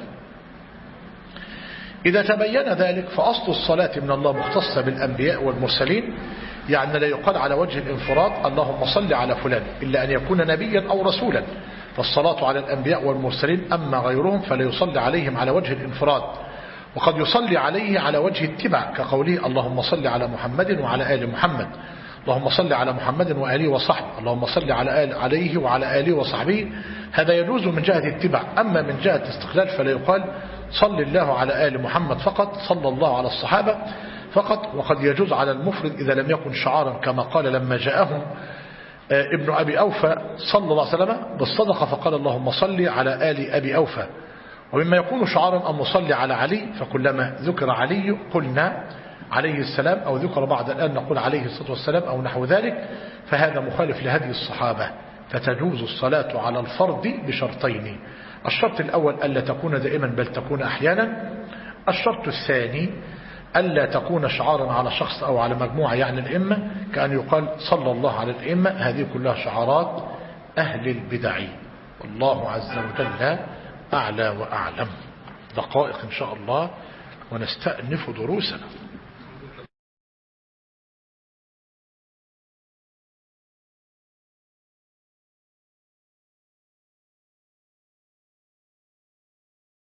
إذا تبين ذلك فأصل الصلاة من الله مختصة بالأنبياء والمرسلين، يعني لا يقال على وجه الانفراد اللهم صل على فلان إلا أن يكون نبيا أو رسولا، فالصلاة على الأنبياء والمرسلين. أما غيرهم فلا يصلي عليهم على وجه الانفراد، وقد يصلي عليه على وجه التبع كقوله اللهم صل على محمد وعلى آل محمد، اللهم صل على محمد وآله وصحبه، اللهم صل عليه وعلى آله وصحبه. هذا يجوز من جهة التبع. أما من جهة الاستقلال فلا يقال صل الله على آل محمد فقط، صلى الله على الصحابة فقط. وقد يجوز على المفرد إذا لم يكن شعارا، كما قال لما جاءهم ابن أبي أوفى صلى الله عليه وسلم بالصدقة فقال اللهم صل على آل أبي أوفى. ومما يكون شعارا أن نصلي على علي، فكلما ذكر علي قلنا عليه السلام، أو ذكر بعد الآن نقول عليه الصلاة والسلام أو نحو ذلك، فهذا مخالف لهدي الصحابة. فتجوز الصلاة على الفرد بشرطين: الشرط الأول ألا تكون دائما بل تكون أحيانا. الشرط الثاني ألا تكون شعارا على شخص أو على مجموعة، يعني الإمة، كأن يقال صلى الله على الإمة. هذه كلها شعارات أهل البدع. والله عز وجل أعلى وأعلم. دقائق إن شاء الله ونستأنف دروسنا.